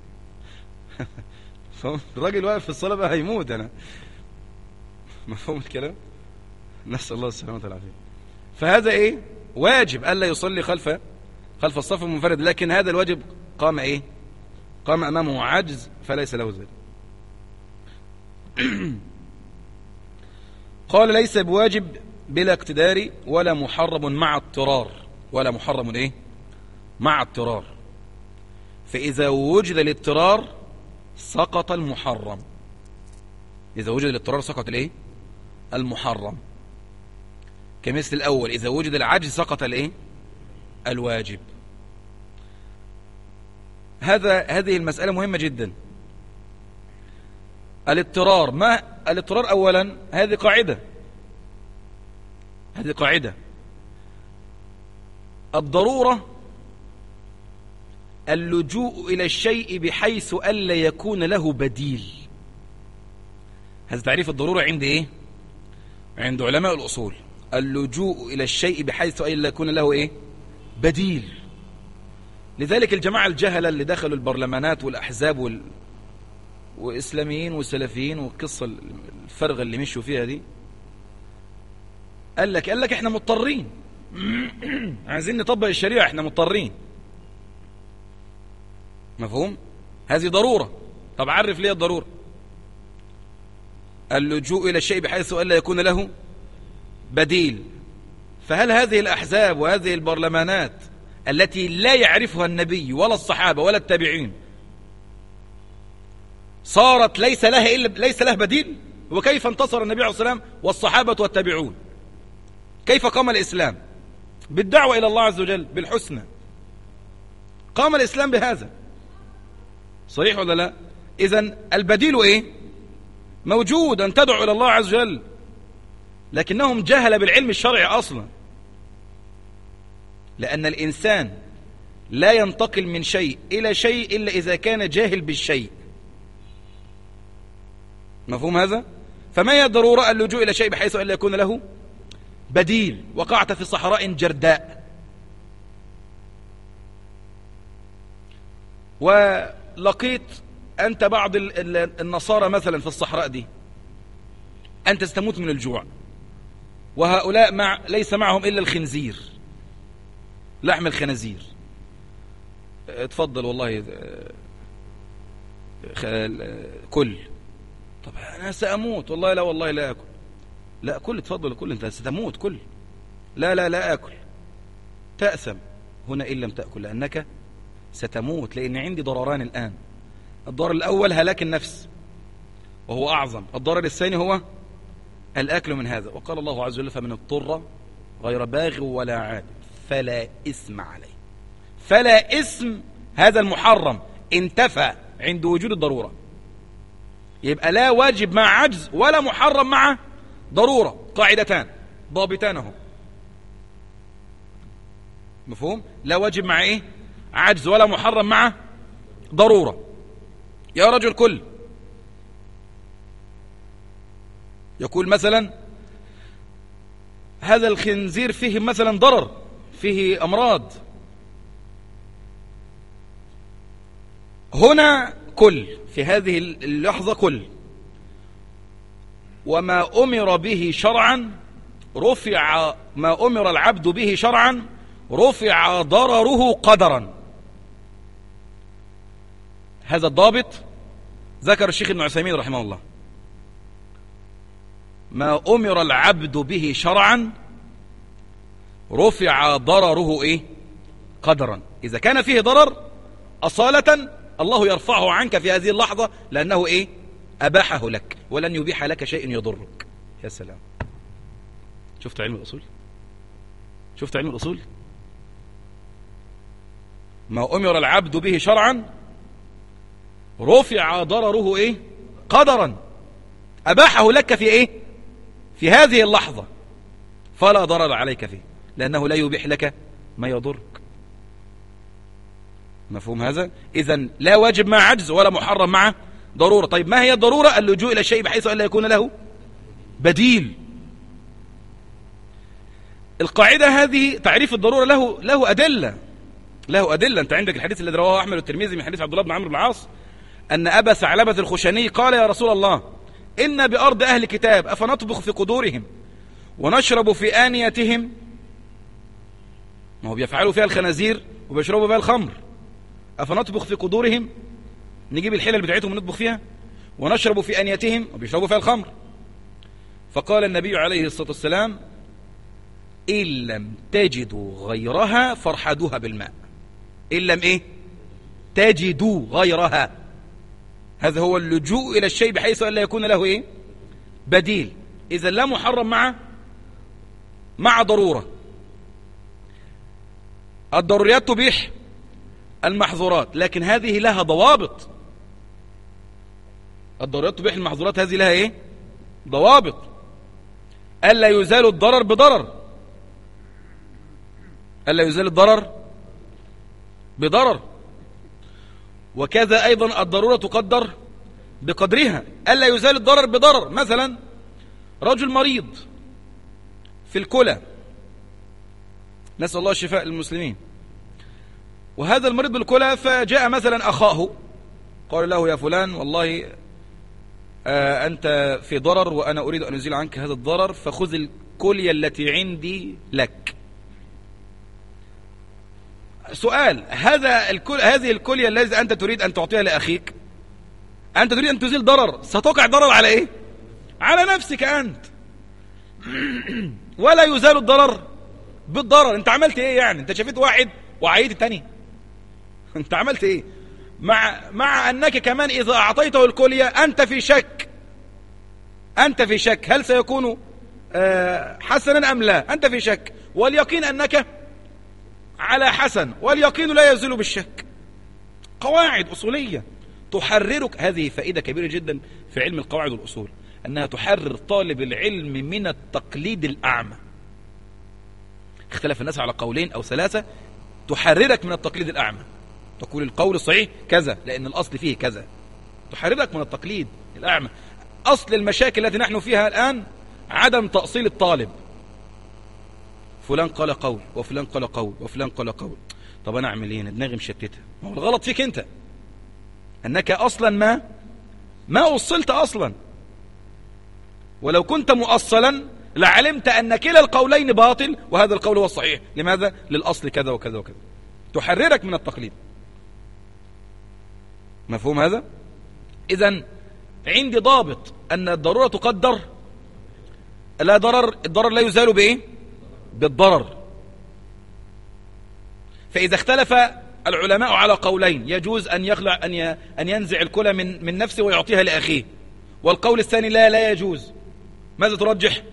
الراجل واقف في الصلاه بقى هيموت. انا مفهوم الكلام؟ نسال الله السلامه والعافيه. فهذا ايه واجب الا يصلي خلف خلف الصف المنفرد، لكن هذا الواجب قام ايه قام امامه عجز فليس له ذلك. قال ليس بواجب بلا اقتدار ولا محرم مع اضطرار، ولا محرم ايه مع اضطرار، فإذا وجد الاضطرار سقط المحرم. إذا وجد الاضطرار سقط الايه المحرم، كمثل الأول إذا وجد العجز سقط الايه الواجب. هذا هذه المسألة مهمة جدا. الاضطرار، ما الاضطرار أولا؟ هذه قاعدة، هذه قاعدة. الضرورة اللجوء إلى الشيء بحيث ألا يكون له بديل. هذا تعريف الضرورة عند إيه؟ عند علماء الأصول. اللجوء إلى الشيء بحيث ألا يكون له إيه؟ بديل. لذلك الجماعة الجهلة اللي دخلوا البرلمانات والأحزاب وال... وإسلاميين وسلفيين والقصة الفرغة اللي مشوا فيها دي، قال لك قال لك احنا مضطرين عايزين نطبق الشريعة، احنا مضطرين. مفهوم؟ هذه ضرورة. طب عرف ليه الضرورة. اللجوء إلى الشيء بحيث ألا يكون له بديل. فهل هذه الأحزاب وهذه البرلمانات التي لا يعرفها النبي ولا الصحابة ولا التابعين صارت ليس لها إلا ليس لها بديل؟ وكيف انتصر النبي عليه الصلاة والسلام والصحابة والتابعون؟ كيف قام الإسلام؟ بالدعوة إلى الله عز وجل بالحسنى. قام الإسلام بهذا، صحيح ولا لا؟ إذن البديل إيه؟ موجود، أن تدعو إلى الله عز وجل، لكنهم جهل بالعلم الشرعي أصلا. لأن الإنسان لا ينتقل من شيء إلى شيء إلا إذا كان جاهل بالشيء. مفهوم هذا؟ فما هي الضرورة؟ اللجوء إلى شيء بحيث ألا يكون له بديل. وقعت في صحراء جرداء ولقيت أنت بعض النصارى مثلا في الصحراء دي، أنت ستموت من الجوع، وهؤلاء مع ليس معهم إلا الخنزير، لحم الخنازير. اتفضل والله كل. طب أنا سأموت والله. لا والله لا أكل. لا كل، اتفضل كل، أنت ستموت كل. لا لا لا أكل. تأثم هنا إن لم تأكل، لأنك ستموت، لأن عندي ضرران الآن. الضرر الأول هلاك النفس وهو أعظم، الضرر الثاني هو الأكل من هذا. وقال الله عز وجل فمن اضطر غير باغ ولا عاد فلا إثم عليه. فلا إثم، هذا المحرم انتفى عند وجود الضرورة. يبقى لا واجب مع عجز ولا محرم مع ضرورة، قاعدتان ضابطانهم. مفهوم؟ لا واجب مع ايه؟ عجز، ولا محرم مع ضرورة. يا رجل كل، يقول مثلا هذا الخنزير فيه مثلا ضرر، فيه أمراض، هنا كل، في هذه اللحظة كل. وما أمر به شرعا رفع، ما أمر العبد به شرعا رفع ضرره قدرا. هذا الضابط ذكر الشيخ ابن عثيمين رحمه الله. ما أمر العبد به شرعا رفع ضرره إيه؟ قدرا. إذا كان فيه ضرر أصالة الله يرفعه عنك في هذه اللحظة، لأنه إيه؟ أباحه لك، ولن يبيح لك شيء يضرك. يا سلام، شفت علم الأصول؟ شفت علم الأصول؟ ما أمر العبد به شرعا رفع ضرره إيه؟ قدرا، أباحه لك في إيه؟ في هذه اللحظة، فلا ضرر عليك فيه، لأنه لا يبيح لك ما يضرك. مفهوم هذا؟ إذن لا واجب مع عجز ولا محرم مع ضرورة. طيب ما هي الضرورة؟ اللجوء إلى الشيء بحيث ألا يكون له بديل. القاعدة هذه تعريف الضرورة له له أدلة، له أدلة. أنت عندك الحديث الذي رواه أحمد والترمذي من حديث عبد الله بن عمرو بن العاص أن أبا ثعلبة الخشني قال يا رسول الله إن بأرض أهل كتاب أفنطبخ في قدورهم ونشرب في آنيتهم؟ ما هو بيفعلوا فيها الخنازير وبيشربوا فيها الخمر. أفنطبخ في قدورهم، نجيب الحلل بتاعتهم ونطبخ فيها، ونشرب في آنيتهم وبيشربوا فيها الخمر. فقال النبي عليه الصلاة والسلام إن لم تجدوا غيرها فارحدوها بالماء. إن لم إيه تجدوا غيرها، هذا هو اللجوء إلى الشيء بحيث أن لا يكون له إيه بديل. إذا لا محرم مع مع ضرورة. الضروريات تبيح المحظورات، لكن هذه لها ضوابط. الضروريات تبيح المحظورات، هذه لها إيه ضوابط. ألا يزال الضرر بضرر، ألا يزال الضرر بضرر. وكذا أيضا الضرورة تقدر بقدرها. ألا يزال الضرر بضرر. مثلا رجل مريض في الكلى، نسأل الله الشفاء للمسلمين، وهذا المريض بالكلى فجاء مثلا أخاه قال له يا فلان والله آه أنت في ضرر وأنا أريد أن أزيل عنك هذا الضرر، فخذ الكلية التي عندي لك. سؤال: هذا الكل هذه الكلية التي أنت تريد أن تعطيها لأخيك، أنت تريد أن تزيل ضرر، ستقع ضرر على إيه؟ على نفسك أنت. ولا يزال الضرر بالضرر. أنت عملت إيه يعني؟ أنت شفت واحد وعيت التاني؟ أنت عملت إيه؟ مع مع أنك كمان إذا أعطيته الكلية أنت في شك، أنت في شك هل سيكون آه حسنا أم لا؟ أنت في شك، واليقين أنك على حسن، واليقين لا يزول بالشك. قواعد أصولية تحررك. هذه فائدة كبيرة جدا في علم القواعد والأصول، أنها تحرر طالب العلم من التقليد الأعمى. اختلف الناس على قولين أو ثلاثة، تحررك من التقليد الأعمى. تقول القول الصحيح كذا لأن الأصل فيه كذا، تحررك من التقليد الأعمى. أصل المشاكل التي نحن فيها الآن عدم تأصيل الطالب. فلان قال قول وفلان قال قول وفلان قال قول، طب أنا أعمل إيه؟ دماغي مشتتة. ما هو الغلط فيك أنت، أنك أصلا ما ما أصلت أصلا. ولو كنت مؤصلا لعلمت أن كلا القولين باطل وهذا القول هو الصحيح. لماذا؟ للأصل كذا وكذا وكذا. تحررك من التقليد. مفهوم هذا؟ إذن عندي ضابط أن الضرورة تقدر لا ضرر، الضرر لا يزال بإيه؟ بالضرر. فإذا اختلف العلماء على قولين، يجوز أن يخلع أن أن ينزع الكلى من من نفسه ويعطيها لأخيه، والقول الثاني لا لا يجوز، ماذا ترجح؟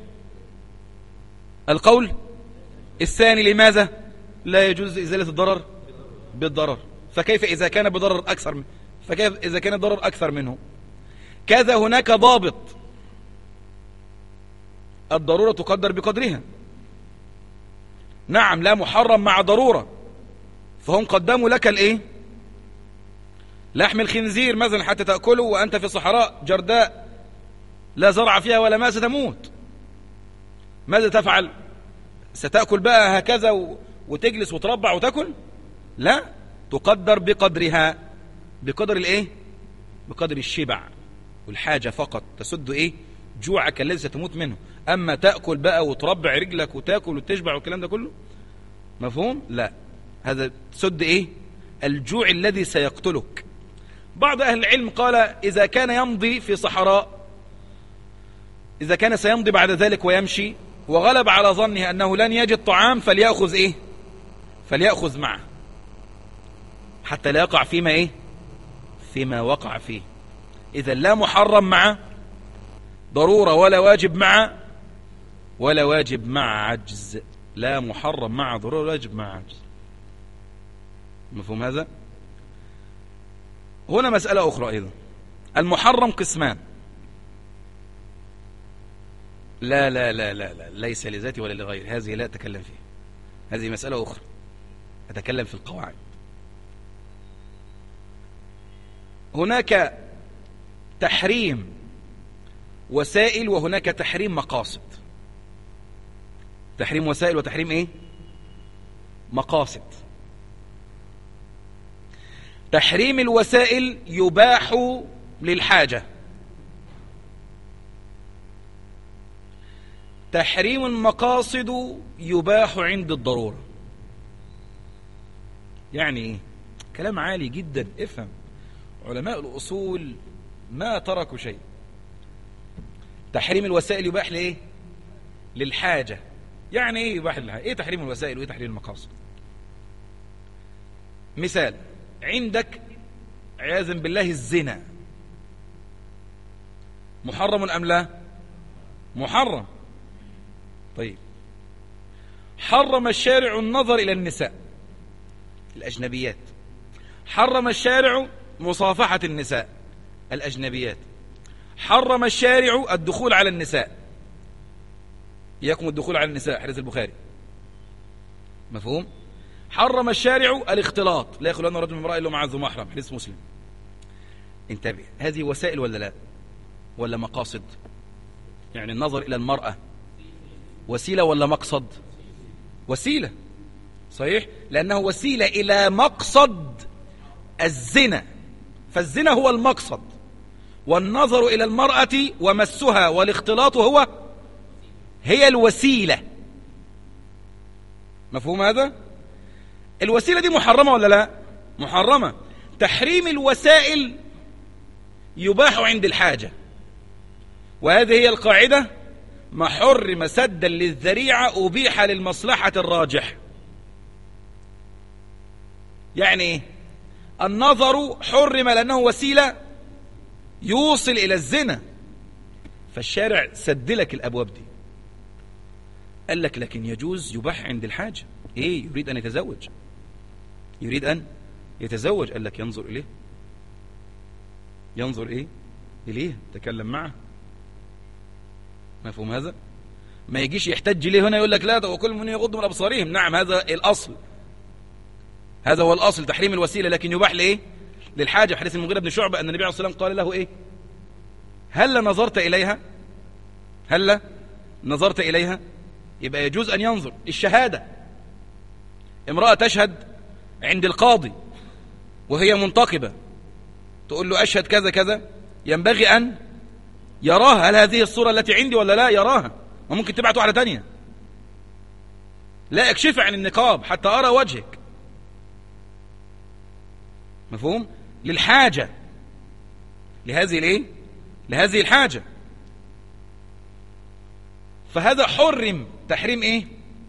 القول الثاني. لماذا؟ لا يجوز إزالة الضرر بالضرر. فكيف إذا كان بضرر أكثر منه؟ فكيف إذا كان الضرر أكثر منه؟ كذا هناك ضابط، الضرورة تقدر بقدرها. نعم لا محرم مع ضرورة، فهم قدموا لك الايه؟ لحم الخنزير مثلا حتى تأكله وأنت في صحراء جرداء لا زرع فيها ولا ماء، ستموت. ماذا تفعل؟ ستأكل بقى هكذا وتجلس وتربع وتأكل؟ لا، تقدر بقدرها، بقدر الايه؟ بقدر الشبع والحاجة فقط، تسد ايه؟ جوعك الذي ستموت منه. أما تأكل بقى وتربع رجلك وتأكل وتشبع والكلام ده كله، مفهوم؟ لا، هذا تسد ايه؟ الجوع الذي سيقتلك. بعض أهل العلم قال إذا كان يمضي في صحراء، إذا كان سيمضي بعد ذلك ويمشي وغلب على ظنه أنه لن يجد طعام، فليأخذ إيه؟ فليأخذ معه حتى لا يقع فيما إيه؟ فيما وقع فيه. إذا لا محرم مع ضرورة ولا واجب مع ولا واجب مع عجز. لا محرم مع ضرورة ولا واجب مع عجز. مفهوم هذا؟ هنا مسألة أخرى أيضا. المحرم قسمان. لا لا لا لا لا ليس لذاتي ولا لغيري، هذه لا أتكلم فيها، هذه مسألة أخرى، أتكلم في القواعد. هناك تحريم وسائل وهناك تحريم مقاصد. تحريم وسائل وتحريم ايه؟ مقاصد. تحريم الوسائل يباح للحاجة، تحريم المقاصد يباح عند الضرورة. يعني ايه؟ كلام عالي جدا، افهم. علماء الأصول ما تركوا شيء. تحريم الوسائل يباح لإيه؟ للحاجة. يعني إيه يباح للحاجة؟ إيه تحريم الوسائل وإيه تحريم المقاصد؟ مثال، عندك عياذا بالله الزنا محرم أم لا؟ محرم. طيب، حرم الشارع النظر إلى النساء الأجنبيات، حرم الشارع مصافحة النساء الأجنبيات، حرم الشارع الدخول على النساء، إياكم الدخول على النساء، حديث البخاري، مفهوم؟ حرم الشارع الاختلاط، لا يخلون رجل من امرأة إلا معه ذو محرم، حديث مسلم. انتبه، هذه وسائل ولا لا؟ ولا مقاصد؟ يعني النظر إلى المرأة وسيلة ولا مقصد؟ وسيلة، صحيح، لأنه وسيلة إلى مقصد الزنا، فالزنا هو المقصد، والنظر إلى المرأة ومسها والاختلاط هو هي الوسيلة. مفهوم هذا؟ الوسيلة دي محرمة ولا لا؟ محرمة. تحريم الوسائل يباح عند الحاجة، وهذه هي القاعدة: ما حرم سدا للذريعة أبيح للمصلحة الراجح. يعني إيه؟ النظر حرم لأنه وسيلة يوصل إلى الزنا، فالشارع سد لك الأبواب دي، قال لك لكن يجوز يباح عند الحاجة. إيه؟ يريد أن يتزوج، يريد أن يتزوج، قال لك ينظر إليه، ينظر إيه؟ إليه، تكلم معه. مفهوم هذا؟ ما يجيش يحتج ليه هنا يقول لك لا ده وكل من يغض من أبصارهم. نعم، هذا الأصل، هذا هو الأصل، تحريم الوسيلة، لكن يباح لإيه؟ للحاجة. حديث المغيرة بن شعبة أن النبي عليه الصلاة والسلام قال له إيه؟ هل نظرت إليها؟ هل نظرت إليها؟ يبقى يجوز أن ينظر. الشهادة، امرأة تشهد عند القاضي وهي منتقبة، تقول له أشهد كذا كذا، ينبغي أن يراها، هل هذه الصورة التي عندي ولا لا؟ يراها، وممكن تبعت واحدة تانية، لا اكشف عن النقاب حتى أرى وجهك. مفهوم؟ للحاجة، لهذه الايه؟ لهذه الحاجة. فهذا حرم تحريم ايه؟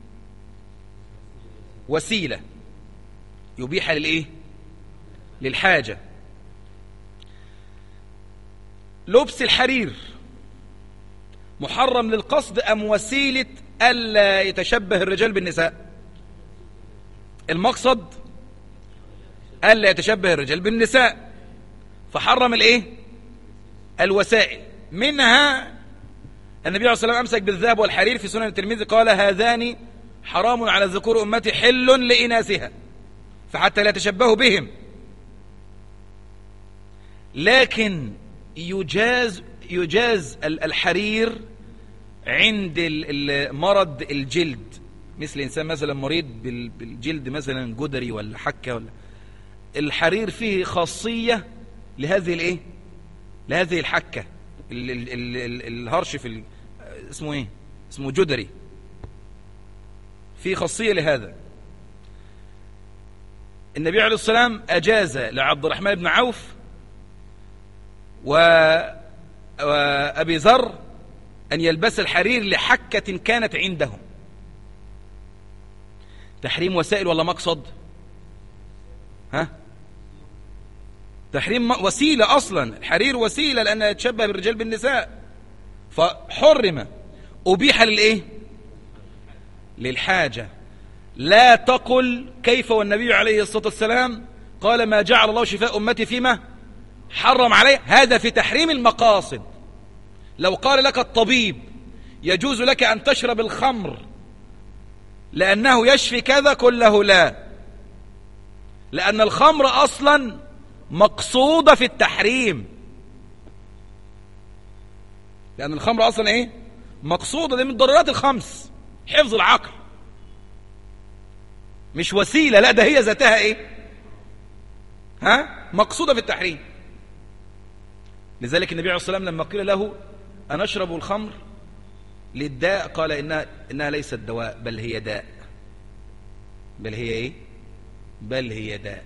وسيلة يبيح للايه؟ للحاجة. لبس الحرير محرم للقصد أم وسيلة ألا يتشبه الرجال بالنساء؟ المقصد ألا يتشبه الرجال بالنساء، فحرم الايه؟ الوسائل. منها النبي عليه الصلاة والسلام أمسك بالذهب والحرير في سنن الترمذي، قال هذان حرام على ذكور أمتي حل لإناثها فحتى لا يتشبهوا بهم. لكن يجاز يجاز الحرير عند مرض الجلد، مثل إنسان مثلا مريض بالجلد مثلا جدري ولا حكة ولا، الحرير فيه خاصية لهذه الايه؟ لهذه الحكة، ال ال ال ال الهرش في ال اسمه ايه؟ اسمه جدري، فيه خاصية لهذا. النبي عليه الصلاة والسلام أجاز لعبد الرحمن بن عوف وأبي ذر أن يلبس الحرير لحكة كانت عندهم. تحريم وسائل ولا مقصد؟ ها؟ تحريم وسيلة أصلا، الحرير وسيلة لأنها يتشبه بالرجال بالنساء، فحرم. أبيح للإيه؟ للحاجة. لا تقل كيف والنبي عليه الصلاة والسلام قال ما جعل الله شفاء أمتي فيما حرم عليه، هذا في تحريم المقاصد. لو قال لك الطبيب يجوز لك أن تشرب الخمر لأنه يشفي كذا، قل له لا، لأن الخمر أصلا مقصودة في التحريم، لأن الخمر أصلا إيه؟ مقصودة، دي من الضرورات الخمس، حفظ العقل، مش وسيلة، لا ده هي ذاتها إيه؟ ها؟ مقصودة في التحريم. لذلك النبي عليه الصلاة والسلام لما قيل له أنشرب الخمر للداء قال إنها, إنها ليست دواء بل هي داء. بل هي إيه؟ بل هي داء.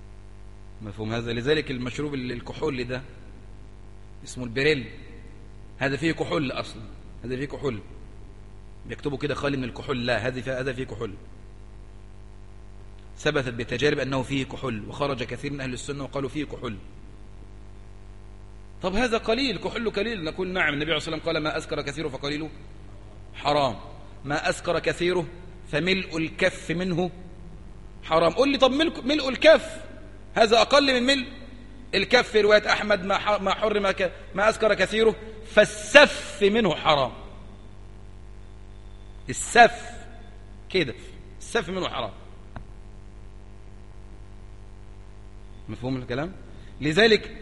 مفهوم هذا؟ لذلك المشروب الكحول ده اسمه البريل، هذا فيه كحول أصلا، هذا فيه كحول، بيكتبوا كده خالي من الكحول، لا هذا فيه هذا فيه كحول، ثبتت بتجارب أنه فيه كحول، وخرج كثير من أهل السنة وقالوا فيه كحول. طب هذا قليل، كحول قليل، نقول نعم، النبي عليه الصلاة والسلام قال ما أسكر كثيره فقليله حرام، ما أسكر كثيره فملء الكف منه حرام. قل لي طب ملء الكف هذا أقل من ملء الكف، رواية أحمد ما ما حرم ما أسكر كثيره فالسف منه حرام. السف كده، السف منه حرام. مفهوم الكلام؟ لذلك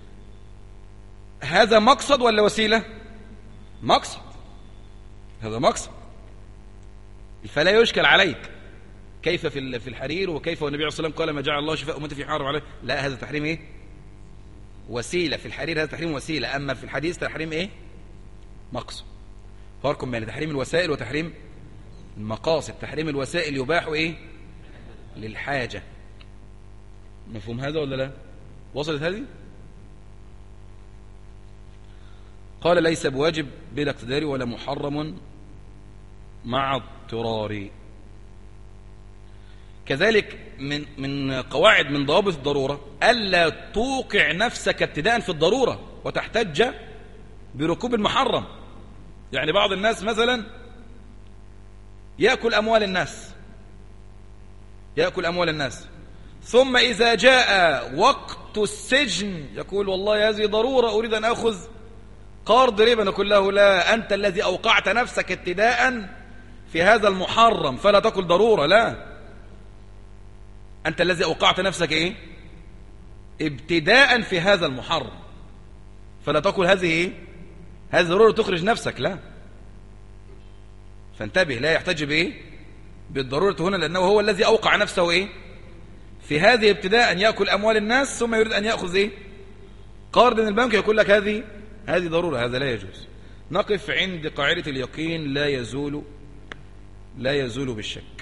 هذا مقصد ولا وسيلة؟ مقصد، هذا مقصد، فلا يشكل عليك كيف في في الحرير، وكيف والنبي عليه الصلاة والسلام قال ما جعل الله شفاء أمتي في حرام عليه. لا، هذا تحريم ايه؟ وسيلة. في الحرير هذا تحريم وسيلة، أما في الحديث تحريم ايه؟ مقصد. فرق بين تحريم الوسائل وتحريم المقاصد. تحريم الوسائل يباح ايه؟ للحاجة. مفهوم هذا ولا لا؟ وصلت هذه؟ قال ليس بواجب بلا اقتدار ولا محرم مع اضطرار. كذلك من من قواعد من ضوابط الضرورة ألا توقع نفسك ابتداء في الضرورة وتحتج بركوب المحرم. يعني بعض الناس مثلا يأكل أموال الناس، يأكل أموال الناس، ثم إذا جاء وقت السجن يقول والله هذه ضرورة أريد أن أخذ قرض ربا. نقول له لا، أنت الذي أوقعت نفسك ابتداء في هذا المحرم فلا تقل ضرورة، لا، أنت الذي أوقعت نفسك إيه؟ ابتداء في هذا المحرم فلا تقل هذه إيه؟ هذه ضرورة تخرج نفسك، لا. فانتبه، لا يحتج بإيه؟ بالضرورة هنا، لأنه هو الذي أوقع نفسه إيه؟ في هذه ابتداء يأكل أموال الناس، ثم يريد أن يأخذ إيه؟ قرض من البنك، يقول لك هذه هذه ضرورة، هذا لا يجوز. نقف عند قاعدة اليقين لا يزول لا يزول بالشك.